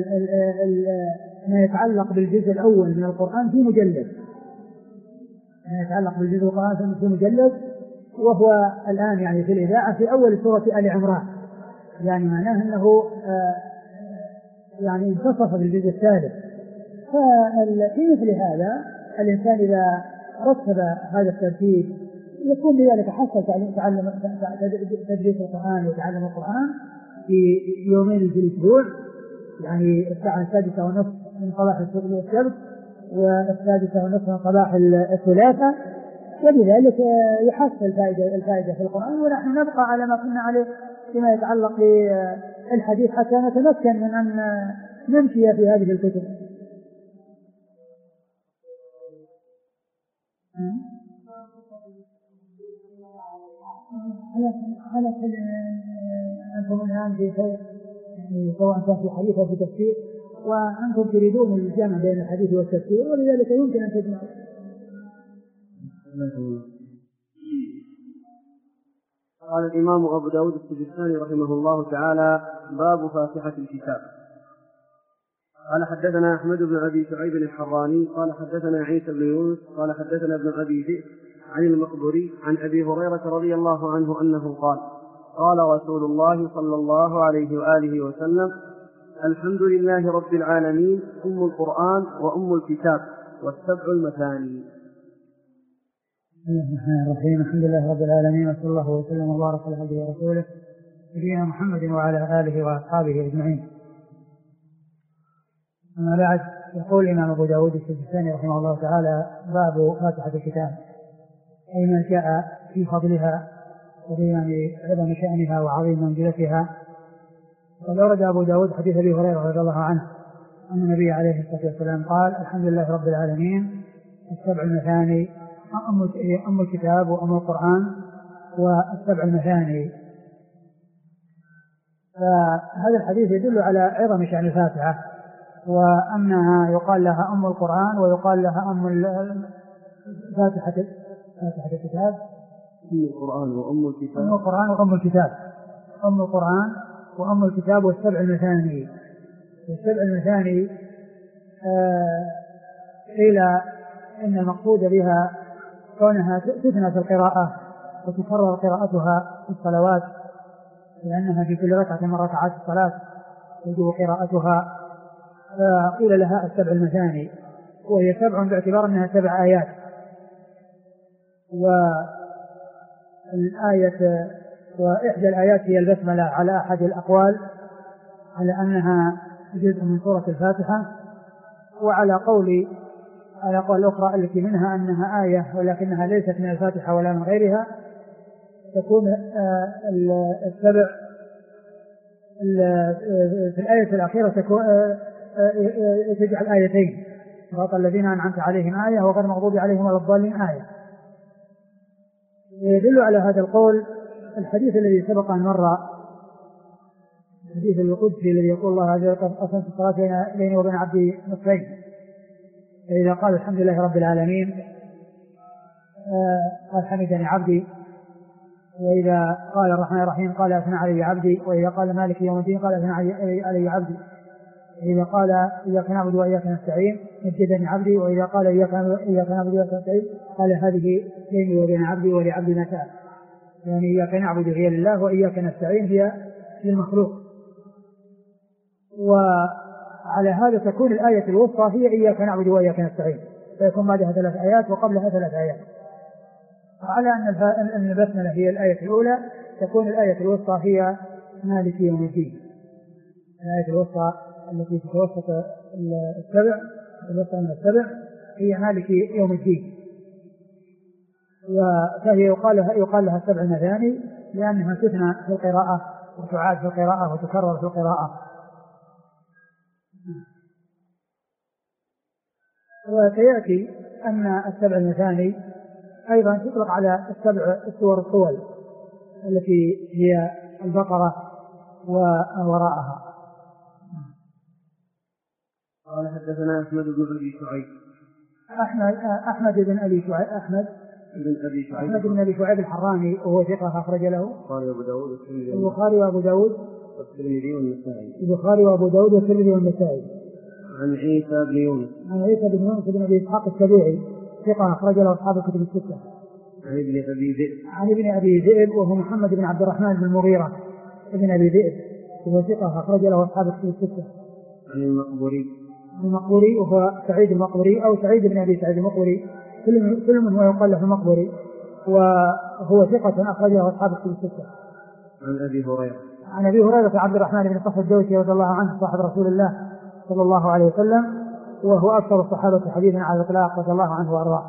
ما يتعلق بالجزء الأول من القرآن في مجلد يتعلق بالجزء القرآن في مجلد، وهو الآن يعني في الإذاعة في أول سورة آل عمران، يعني معناه أنه يعني انتصف بالجزء الثالث. ففي مثل هذا الإنسان إذا رتب هذا الترتيب يكون بذلك حصل تعلم تدريس القرآن وتعلم القرآن في يومين في الأسبوع، يعني الساعة 6:30 من صباح السبت و6:30 من صباح الثلاثاء، وبذلك يحصل الفائدة في القرآن. ونحن نبقى على ما كنا عليه فيما يتعلق بالحديث حتى نتمكن من أن نمشي في هذه الكتب. على أنتم الآن في شيء سواء كان في حديث أو في تفسير، وأنتم تريدون الجمع بين الحديث والتفسير، ولذلك يمكن أن تجمعوا. قال الإمام أبو داود السجستاني رحمه الله تعالى: باب فاتحة الكتاب. قال حدثنا أحمد بن أبي شعيب الحراني قال حدثنا عيسى بن يونس قال حدثنا ابن أبي ذئب عن المقبري عن أبي هريرة رضي الله عنه أنه قال: قال رسول الله صلى الله عليه وآله وسلم: الحمد لله رب العالمين، أم القرآن وأم الكتاب والسبع المثاني. الرحمن الرحيم. الحمد لله رب العالمين، وصلى الله وسلم وبارك على عبده ورسوله نبينا محمد وعلى آله وأصحابه أجمعين. أما بعد، يقول الإمام أبو داود السجستاني رحمه الله تعالى: باب فاتحة الكتاب، أي ما جاء في فضلها وبيان عظم شأنها وعظيم منزلتها. قد أورد أبو داود حديث أبي هريرة رضي الله عنه أن النبي عليه الصلاة والسلام قال: الحمد لله رب العالمين، السبع المثاني، أم الكتاب وأم القرآن والسبع المثاني. فهذا الحديث يدل على عظم شأن الفاتحة، وأنها يقال لها أم القرآن ويقال لها أم فاتحة الكتاب. أم القرآن وأم الكتاب. أم القرآن وأم الكتاب. أم القرآن وأم الكتاب والسبع المثاني. السبع المثاني قيل إن المقصود بها كونها تثنى في القراءة وتكرر قراءتها في الصلوات، لأنها في كل ركعة من ركعات الصلاة يجب قراءتها. فقيل لها السبع المثاني، وهي سبع باعتبار أنها 7 آيات. والآية وإحدى الآيات هي البسملة على أحد الأقوال، على أنها جزء من سورة الفاتحة، وعلى قول الأخرى التي منها أنها آية ولكنها ليست من الفاتحة ولا من غيرها، تكون السبع في الآية الأخيرة تجعل آيتين: صراط الذين أنعمت عليهم آية وغير المغضوب عليهم ولا الضالين آية. يدل على هذا القول الحديث الذي سبق أن مر، الحديث القدسي الذي يقول الله عز وجل: قسمت الصلاة بيني وبين عبدي نصفين، فإذا قال الحمد لله رب العالمين قال حمدني عبدي، وإذا قال الرحمن الرحيم قال أثنى علي عبدي، وإذا قال مالك يوم الدين قال أثنى علي عبدي، وإذا قال إياك نعبد وإياك نستعين مجدني عبدي، وإذا قال إياك نعبد وإياك نستعين قال هذه بيني وبين عبدي ولعبدي ما سأل. يعني إياك نعبد هي لله، وإياك نستعين هي للمخلوق. وعلى هذا تكون الآية الوسطى هي إياك نعبد وإياك نستعين، فيكون بعدها 3 آيات وقبلها 3 آيات. وعلى أن البسملة هي الآية الأولى، تكون الآية الوسطى هي مالك يوم الدين. الآية الوسطى التي تتوسط السبع، الوسطى من السبع، هي مالك يوم الدين. فهي يقال لها السبع المثاني لأنها تثنى في القراءة وتعاد في القراءة وتكرر في القراءة. وسيأتي أن السبع المثاني أيضا تطلق على السبع السور الطول التي هي البقرة ووراءها. قال حدثنا أحمد بن أبي شعيب. أحمد بن أبي شعيب الحراني، وهو ثقة أخرج له البخاري وأبو داود والترمذي والنسائي. عن عيسى بن يونس بن أبي إسحاق السبيعي ثقة أخرج له أصحاب الكتب الستة. عن ابن أبي ذئب وهو محمد بن عبد الرحمن بن المغيرة ابن أبي ذئب وهو ثقة أخرج له أصحاب الكتب الستة. عن المقبوري وهو سعيد المقبوري أو سعيد بن أبي سعيد المقبوري كل من هو يقال له المقبوري وهو ثقة أخرج له أصحاب الكتب الستة. عن أبي هريرة عبد الرحمن بن صخر الدوسي رضي الله عنه صاحب رسول الله صلى الله عليه وسلم وهو أكثر الصحابة حديثا على الإطلاق رضي الله عنه وأرضاه.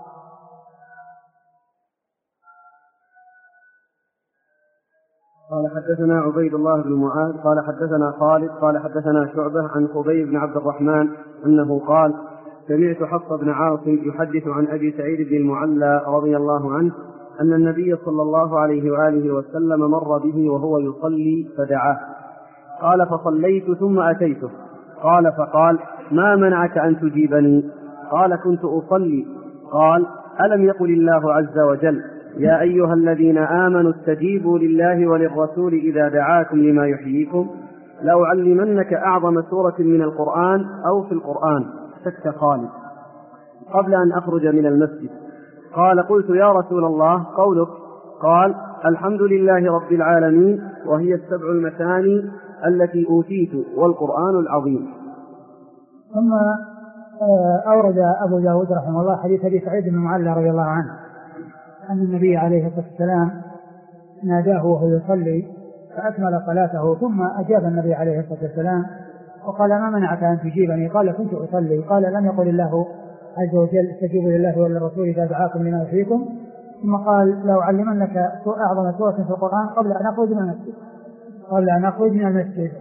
قال حدثنا عبيد الله بن معاذ قال حدثنا خالد قال حدثنا شعبة عن خبيب بن عبد الرحمن أنه قال سمعت حفص بن عاصم يحدث عن أبي سعيد بن المعلى رضي الله عنه أن النبي صلى الله عليه وآله وسلم مر به وهو يصلي فدعاه قال فصليت ثم أتيته قال فقال ما منعك أن تجيبني قال كنت أصلي قال ألم يقل الله عز وجل يا أيها الذين آمنوا استجيبوا لله وللرسول إذا دعاكم لما يحييكم لأعلمنك أعظم سورة من القرآن أو في القرآن سكت خالد قبل أن أخرج من المسجد قال قلت يا رسول الله قولك قال الحمد لله رب العالمين وهي السبع المثاني التي أوتيت والقرآن العظيم. ثم أورد أبو داود رحمه الله حديث أبي سعيد بن المعلى رضي الله عنه أن النبي عليه الصلاة والسلام ناداه وهو يصلي فأكمل صلاته ثم أجاب النبي عليه الصلاة والسلام وقال ما منعك أن تجيبني قال كنت أصلي قال لم يقل الله عز وجل استجيبوا لله وللرسول إذا دعاكم لما يحييكم ثم قال لأعلمنك أعظم سورة في القرآن قبل أن أخرج من المسجد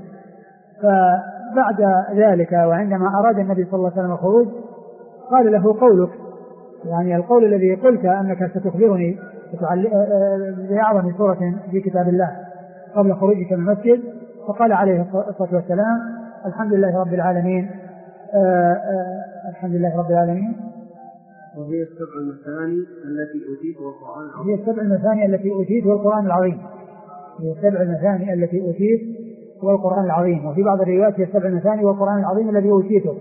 فبعد ذلك وعندما أراد النبي صلى الله عليه وسلم الخروج قال له قولك يعني القول الذي قلت أنك ستخبرني بأعظم سورة في كتاب الله قبل خروجك من المسجد فقال عليه الصلاة والسلام الحمد لله رب العالمين الحمد لله رب العالمين وهي السبع المثاني التي أوتيت والقرآن العظيم. هي السبع المثاني التي أوتيت والقرآن العظيم. هي السبع المثاني التي أوتيت والقرآن العظيم وفي بعض الروايات هي السبع المثاني والقرآن العظيم الذي أوتيته.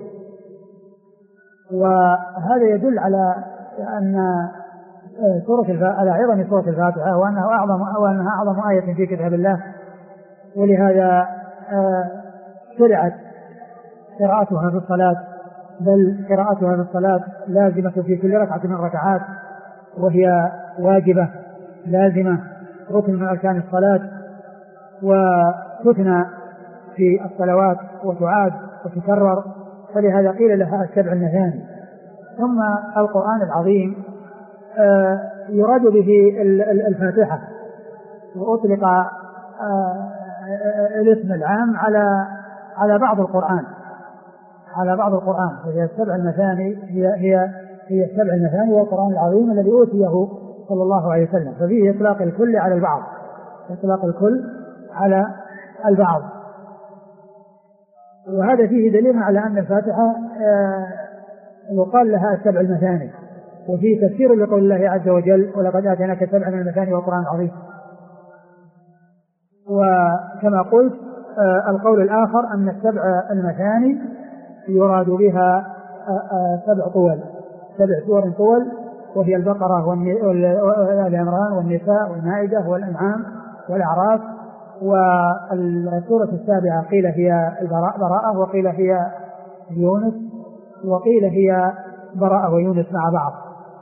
وهذا يدل على أن على عظم سورة الفاتحة وأنها أعظم آية في كتاب الله ولهذا شرعت قراءتها في الصلاة بل قراءتها في الصلاة لازمة في كل ركعة من الركعات وهي واجبة لازمة ركن من أركان الصلاة وتثنى في الصلوات وتعاد وتكرر فلهذا قيل لها السبع المثاني. ثم القرآن العظيم يراد به الفاتحة وأطلق الاسم العام على بعض القرآن فهي السبع المثاني هي السبع المثاني والقرآن العظيم الذي أوتيه صلى الله عليه وسلم ففيه إطلاق الكل على البعض وهذا فيه دليل على أن الفاتحة يقال لها السبع المثاني وفيه تفسير لقول الله عز وجل ولقد آتيناك سبعا من المثاني والقرآن العظيم. وكما قلت القول الآخر أن السبع المثاني يراد بها سبع سور طول وهي البقرة وآل عمران والنساء والمائدة والأنعام والأعراف والسورة السابعة قيل هي براءة وقيل هي يونس وقيل هي براءة ويونس مع بعض.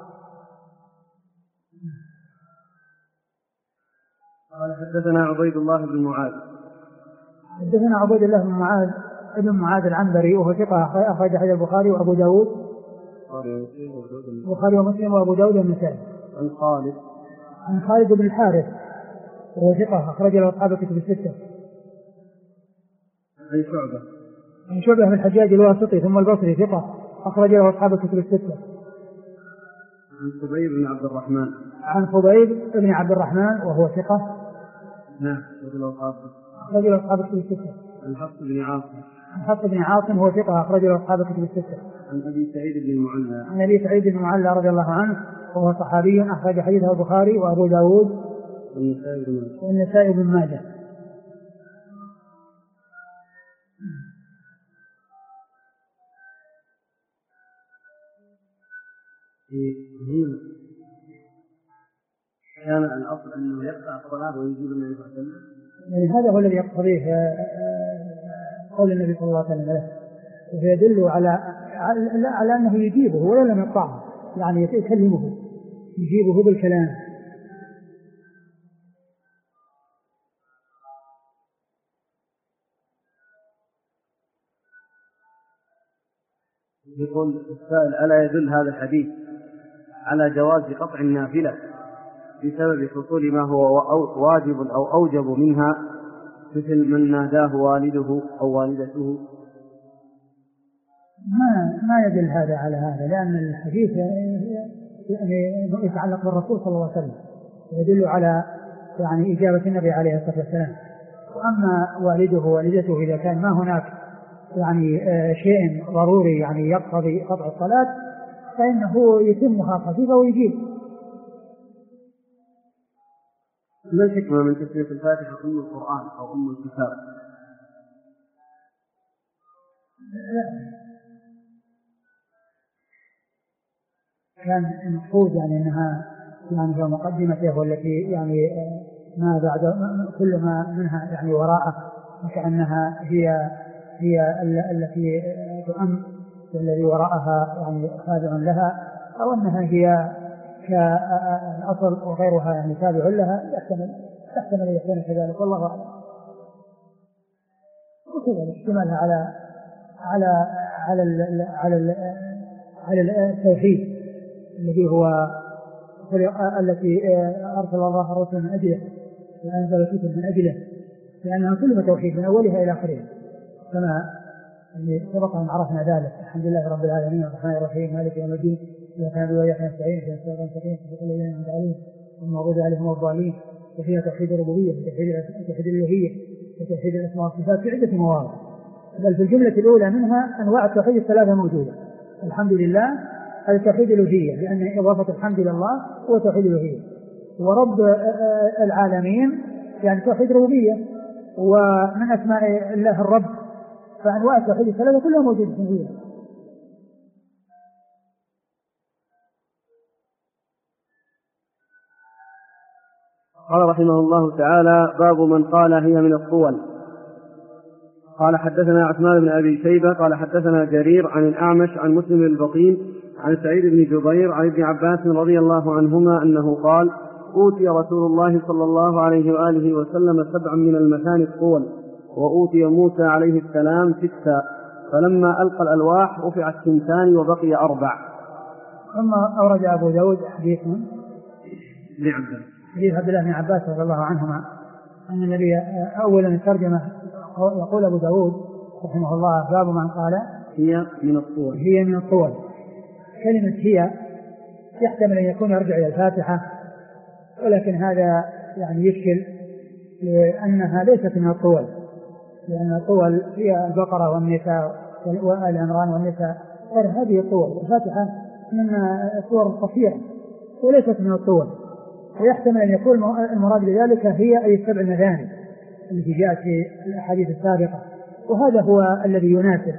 قال حدثنا عبيد الله بن معاذ حدثنا عبيد الله بن معاذ ابن معاذ العنبري وهو ثقة أخرج حديث البخاري وأبو داود البخاري ومسلم وأبو داود والنسائي. عن خالد بن الحارث وهو ثقة أخرج له أصحاب الكتب الستة. عن شعبة بن الحجاج الواسطي ثم البصري ثقة أخرج له أصحاب الكتب الستة. عن خبيب بن عبد الرحمن عن خبيب بن عبد الرحمن وهو ثقة أخرج له أصحاب الكتب الستة. عن حفص بن عاصم هو ثقة أخرج له أصحاب الكتب الستة. عن أبي سعيد بن المعلى رضي الله عنه وهو صحابي أخرج حديثه البخاري وأبو داود والنسائي بن ماجه. كان الأصل أنه يقطع الصلاة ويجيب النبي صلى الله عليه وسلم. يعني هذا هو الذي يقتضيه قول النبي صلى الله عليه وسلم، فيدل على أنه يجيبه ولا لم يقطعه، يعني يكلمه يجيبه بالكلام. يقول السائل: ألا يدل هذا الحديث على جواز قطع النافلة بسبب حصول ما هو واجب أو أوجب منها، مثل من ناداه والده أو والدته؟ ما يدل هذا على هذا، لأن الحديث يعني يتعلق بالرسول صلى الله عليه وسلم، يدل على يعني إجابة النبي عليه الصلاة والسلام. وأما والده ووالدته إذا كان ما هناك يعني شيء ضروري يعني يقتضي قطع الصلاة فإنه يتمها خفيفة ويجيب. ما الحكمة من تسمية الفاتحة أم القرآن أو أم الكتاب؟ كان المفروض يعني أنها يعني في مقدمته والتي يعني ما بعد كل ما منها يعني وراءه، وكأنها هي التي تؤم والذي وراءها يعني تابع لها، أو أنها هي كالأصل وغيرها يعني تابع لها، يحتمل أن يكون كذلك، والله أعلم. وكذلك اشتمالها على التوحيد الذي هو التي أرسل الله رسولا من أجله وأنزل كتبا من أجله، لأنها كلها توحيد من أولها إلى آخرها، كما سبق أن عرفنا ذلك. الحمد لله رب العالمين الرحمن الرحيم مالك يوم الدين، إياك نعبد وإياك نستعين اهدنا الصراط المستقيم صراط الذين أنعمت عليهم غير المغضوب عليهم ولا الضالين. وفيها توحيد الربوبية وتوحيد الألوهية وتوحيد الأسماء والصفات في عدة مواضع، بل في الجملة الأولى منها أنواع التوحيد الثلاثة موجودة. الحمد لله التوحيد الألوهية، لأن إضافة الحمد لله هو توحيد الألوهية، ورب العالمين يعني توحيد الربوبية، ومن أسماء الله الرب، فأنواع التوحيد الثلاثة كلها موجودة فيها. قال رحمه الله تعالى: باب من قال هي من الطول. قال حدثنا عثمان بن أبي شيبة قال حدثنا جرير عن الأعمش عن مسلم البطين عن سعيد بن جبير عن ابن عباس رضي الله عنهما أنه قال: أوتي رسول الله صلى الله عليه وآله وسلم 7 من المثاني الطول، وأوتي موسى عليه السلام 6، فلما ألقى الألواح رفعت 2 وبقي 4. ثم أورد أبو داود حديث عبد الله بن عباس رضي الله عنهما أن النبي أولا الترجمة يقول أبو داود رحمه الله: باب من قال هي من الطول. هي من الطول. كلمة هي يحتمل أن يكون يرجع إلى الفاتحة، ولكن هذا يعني يشكل لأنها ليست من الطول، لأن الطول هي البقرة والنساء وآل عمران والنساء، غير هذه الطول. الفاتحة من الصور القصيرة وليست من الطول، ويحتمل أن يكون المراد بذلك هي أي 7 المثاني التي جاءت في الأحاديث السابقة، وهذا هو الذي يناسب.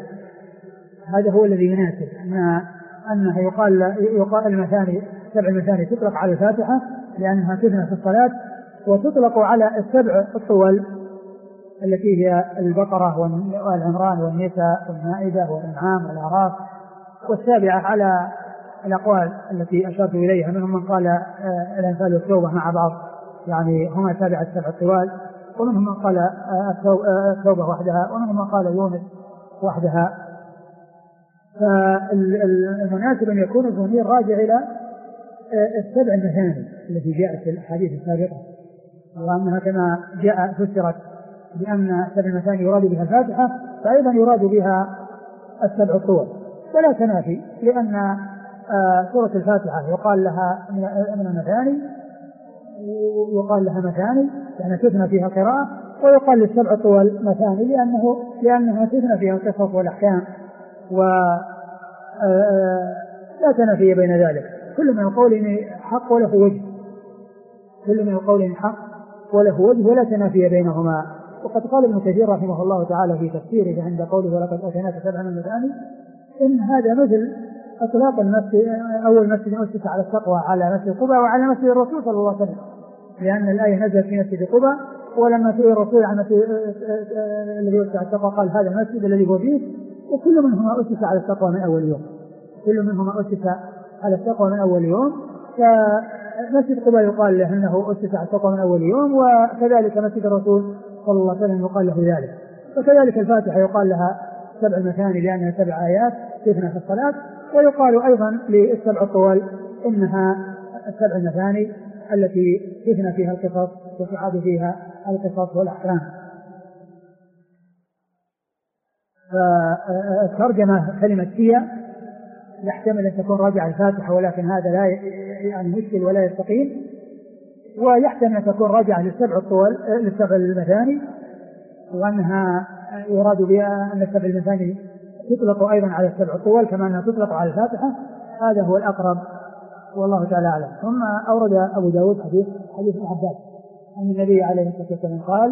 أنه يقال المثاني 7 المثاني تطلق على الفاتحة لأنها تثنى في الصلاة، وتطلق على 7 الطول التي هي البقرة والعمران والنساء والمائدة والأنعام والأعراف، والسابعة على الأقوال التي أشرت إليها، منهم من قال الأنفال والتوبة مع بعض يعني هما 7 الطوال، ومنهم من قال التوبة وحدها، ومنهم من قال يونس وحدها. فالمناسب أن يكون الضمير راجع إلى 7 المثاني التي جاءت في الحديث السابقة، وأنها كما جاء فسرت بأن 7 المثاني يراد بها الفاتحة، فأيضا يراد بها 7 الطول، ولا تنافي، لأن سورة الفاتحة يقال لها من المثاني، ويقال لها مثاني يعني تثنى فيها قراءة، ويقال للسبع الطول مثاني لأنها تثنى فيها القصص والأحكام، ولا تنافي بين ذلك. كل من القول حق وله وجه، ولا تنافي بينهما. وقد قال ابن كثير رحمه الله تعالى في تفسيره عند قوله: ولقد أتيناك 7 من المثاني، إن هذا مثل إطلاق المسجد أول مسجد أسس على التقوى على مسجد قباء وعلى مسجد الرسول صلى الله عليه وسلم، لأن الآية نزلت في مسجد قباء، ولما سئل الرسول عن الذي أسس على التقوى قال هذا المسجد الذي هو فيه، وكل منهما أسس على التقوى من أول يوم، كل منهما أسس على التقوى من أول يوم. فمسجد قباء يقال له أنه أسس على التقوى من أول يوم، وكذلك مسجد الرسول صلى الله عليه وسلم يقال له ذلك. وكذلك الفاتحة يقال لها 7 مثاني لأنها 7 آيات تثنى في الصلاة، ويقال أيضا للسبع الطوال إنها 7 مثاني التي تثنى فيها القصص وتعاد فيها القصص والأحكام. فالترجمة كلمة هي يحتمل أن تكون راجعة الفاتحة، ولكن هذا لا يعني مشكل ولا يستقيم، ويحتمل أن تكون راجعة للسبع المثاني، وأنها يراد بها أن السبع المثاني تطلق أيضا على السبع الطوال كما أنها تطلق على الفاتحة. هذا هو الأقرب والله تعالى أعلم. ثم أورد أبو داود حديث ابن عباس أن النبي عليه الصلاة والسلام قال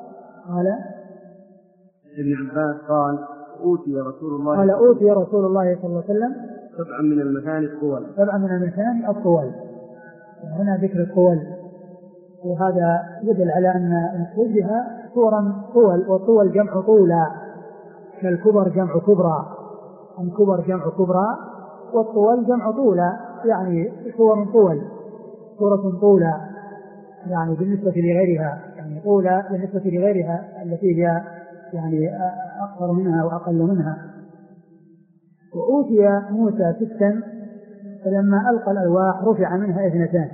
ابن عباس قال أوتي رسول الله صلى الله عليه وسلم 7 من المثاني الطوال، 7 من المثاني الطوال. هنا ذكر الطوال، وهذا يدل على أن المقصود بها صورا طول، والطول جمع طولا، كالكبر جمع كبرى، الكبر جمع كبرى، والطول جمع طولا، يعني صور طول، صورة طولا يعني بالنسبة لغيرها، يعني طولا بالنسبة لغيرها التي هي يعني أكثر منها وأقل منها. وأوتي موسى 6 فلما ألقى الألواح رفع منها 2،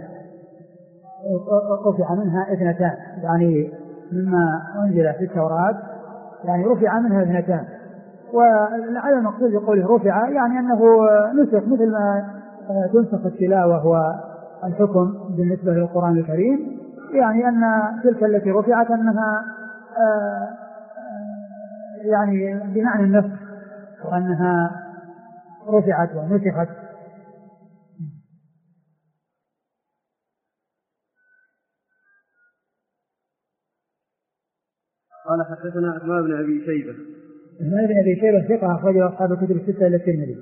يعني مما أنزل في التوراة، يعني رفع منها 2. ولعل المقصود يقول رفع يعني أنه نسخ، مثل ما تنسخ التلاوة والحكم بالنسبة للقرآن الكريم، يعني أن تلك التي رفعت أنها يعني بمعنى النسخ، وأنها رفعت ونسخت. قال حدثنا عثمان بن أبي شيبة. عثمان بن أبي شيبة ثقة أخرجه أصحاب الكتب الستة إلا الترمذي.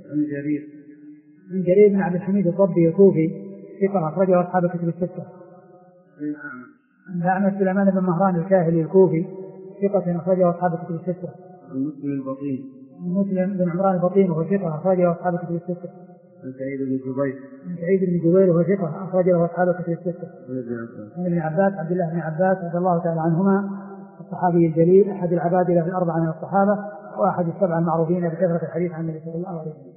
عن جرير بن عبد الحميد الضبي الكوفي ثقة أخرجه أصحاب الكتب الستة. عن أعمش سليمان بن مهران الكاهلي الكوفي ثقة أخرجه أصحاب الكتب الستة. مسلم بن عمران البطين وهو ثقة أخرجه أصحاب الكتب الستة. عن سعيد بن جبير وهو ثقة أخرجه أصحاب الكتب الستة. عن ابن عباس عبد الله بن عباس رضي الله تعالى عنهما الصحابي الجليل أحد العبادلة في 4 من الصحابة، وأحد 7 المعروفين بكثرة الحديث عن النبي صلى الله عليه وسلم.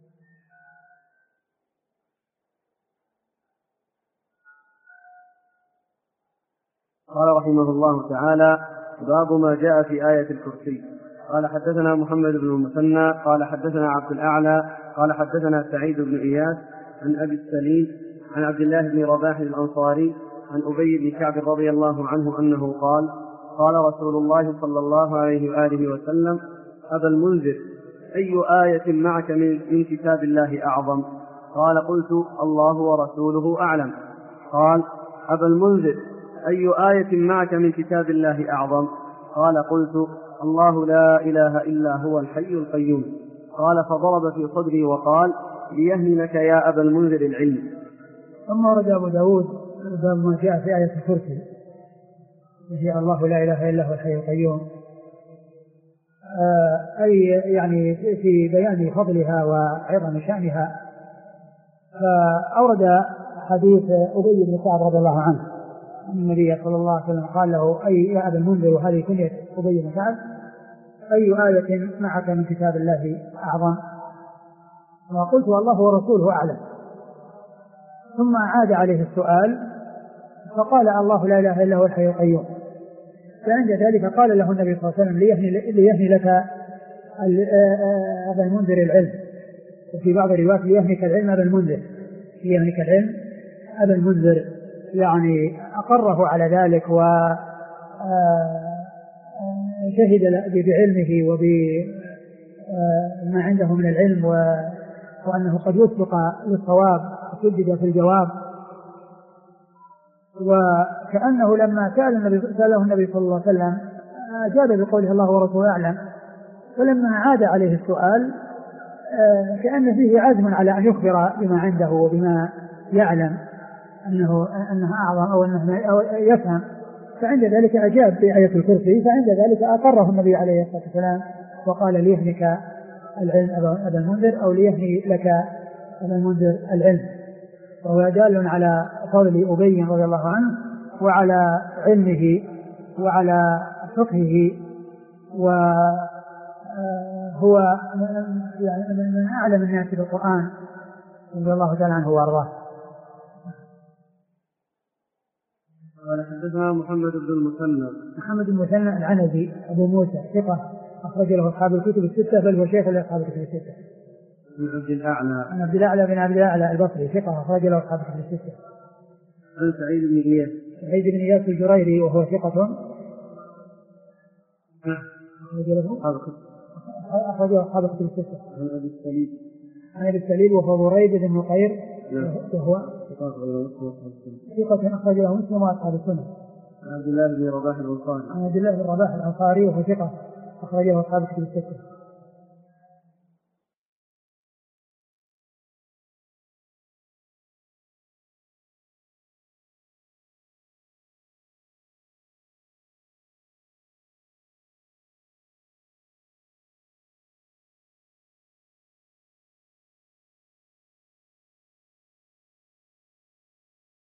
قال رحمه الله تعالى: باب ما جاء في آية الكرسي. قال حدثنا محمد بن المثنى قال حدثنا عبد الأعلى قال حدثنا سعيد بن إياس عن أبي السليم عن عبد الله بن رباح الأنصاري عن أبي بن كعب رضي الله عنه أنه قال: قال رسول الله صلى الله عليه وآله وسلم: أبا المنذر، أي آية معك من كتاب الله أعظم؟ قال: قلت: الله ورسوله أعلم. قال: أبا المنذر، أي آية معك من كتاب الله أعظم؟ قال: قلت: الله لا إله إلا هو الحي القيوم. قال: فضرب في صدري وقال: ليهنك يا أبا المنذر العلم. ثم ورد أبو داود باب ما جاء في آية الكرسي، وهي الله لا إله إلا هو الحي القيوم، أي يعني في بيان فضلها وعظم شأنها. فأورد حديث أبي بن كعب رضي الله عنه أن النبي صلى الله عليه وسلم قال له: أي يا أبا المنذر، وهذه كنية أبي بن كعب، أي آية معك من كتاب الله أعظم؟ وقلت: الله ورسوله أعلم. ثم عاد عليه السؤال فقال: الله لا إله إلا هو الحي القيوم. فعند ذلك قال له النبي صلى الله عليه وسلم: ليهني لك أبا المنذر العلم. وفي بعض الروايات: ليهنك العلم أبا المنذر، ليهنك العلم أبا المنذر، يعني أقره على ذلك وشهد بعلمه وبما عنده من العلم، وأنه قد يسبق للصواب وسدد في الجواب. وكأنه لما سأله النبي صلى الله عليه وسلم أجاب بقوله: الله ورسوله أعلم. فلما عاد عليه السؤال كأن فيه عزم على أن يخبر بما عنده وبما يعلم أنه أعظم أو يفهم، فعند ذلك أجاب بآية الكرسي، فعند ذلك أقره النبي عليه الصلاة والسلام وقال ليهنك العلم أبا المنذر، أو ليهني لك أبا المنذر العلم. وهو دال على فضل أبي رضي الله عنه وعلى علمه وعلى فقهه، وهو من أعلم الناس بالقرآن رضي الله تعالى عنه وأرضاه. قال حدثنا محمد بن المثنى. محمد بن المثنى العنزي أبو موسى ثقة أخرج له أصحاب الكتب الستة، بل هو شيخ لأصحاب الكتب الستة. عن عبد الأعلى. عن عبد الأعلى بن عبد الأعلى البصري ثقة أخرج له أصحاب الكتب الستة. عن سعيد بن إياس. سعيد بن إياس الجريري وهو ثقة أخرج له أصحاب الكتب الستة. عن أبي السليم. عن أبي السليم وهو بريد بن نقير وهو ثقة أخرج له مسلم وأصحاب السنة. عن عبد الله بن رباح الأنصاري. عن عبد الله بن رباح الأنصاري وهو ثقة أخرج له أصحاب الكتب الستة.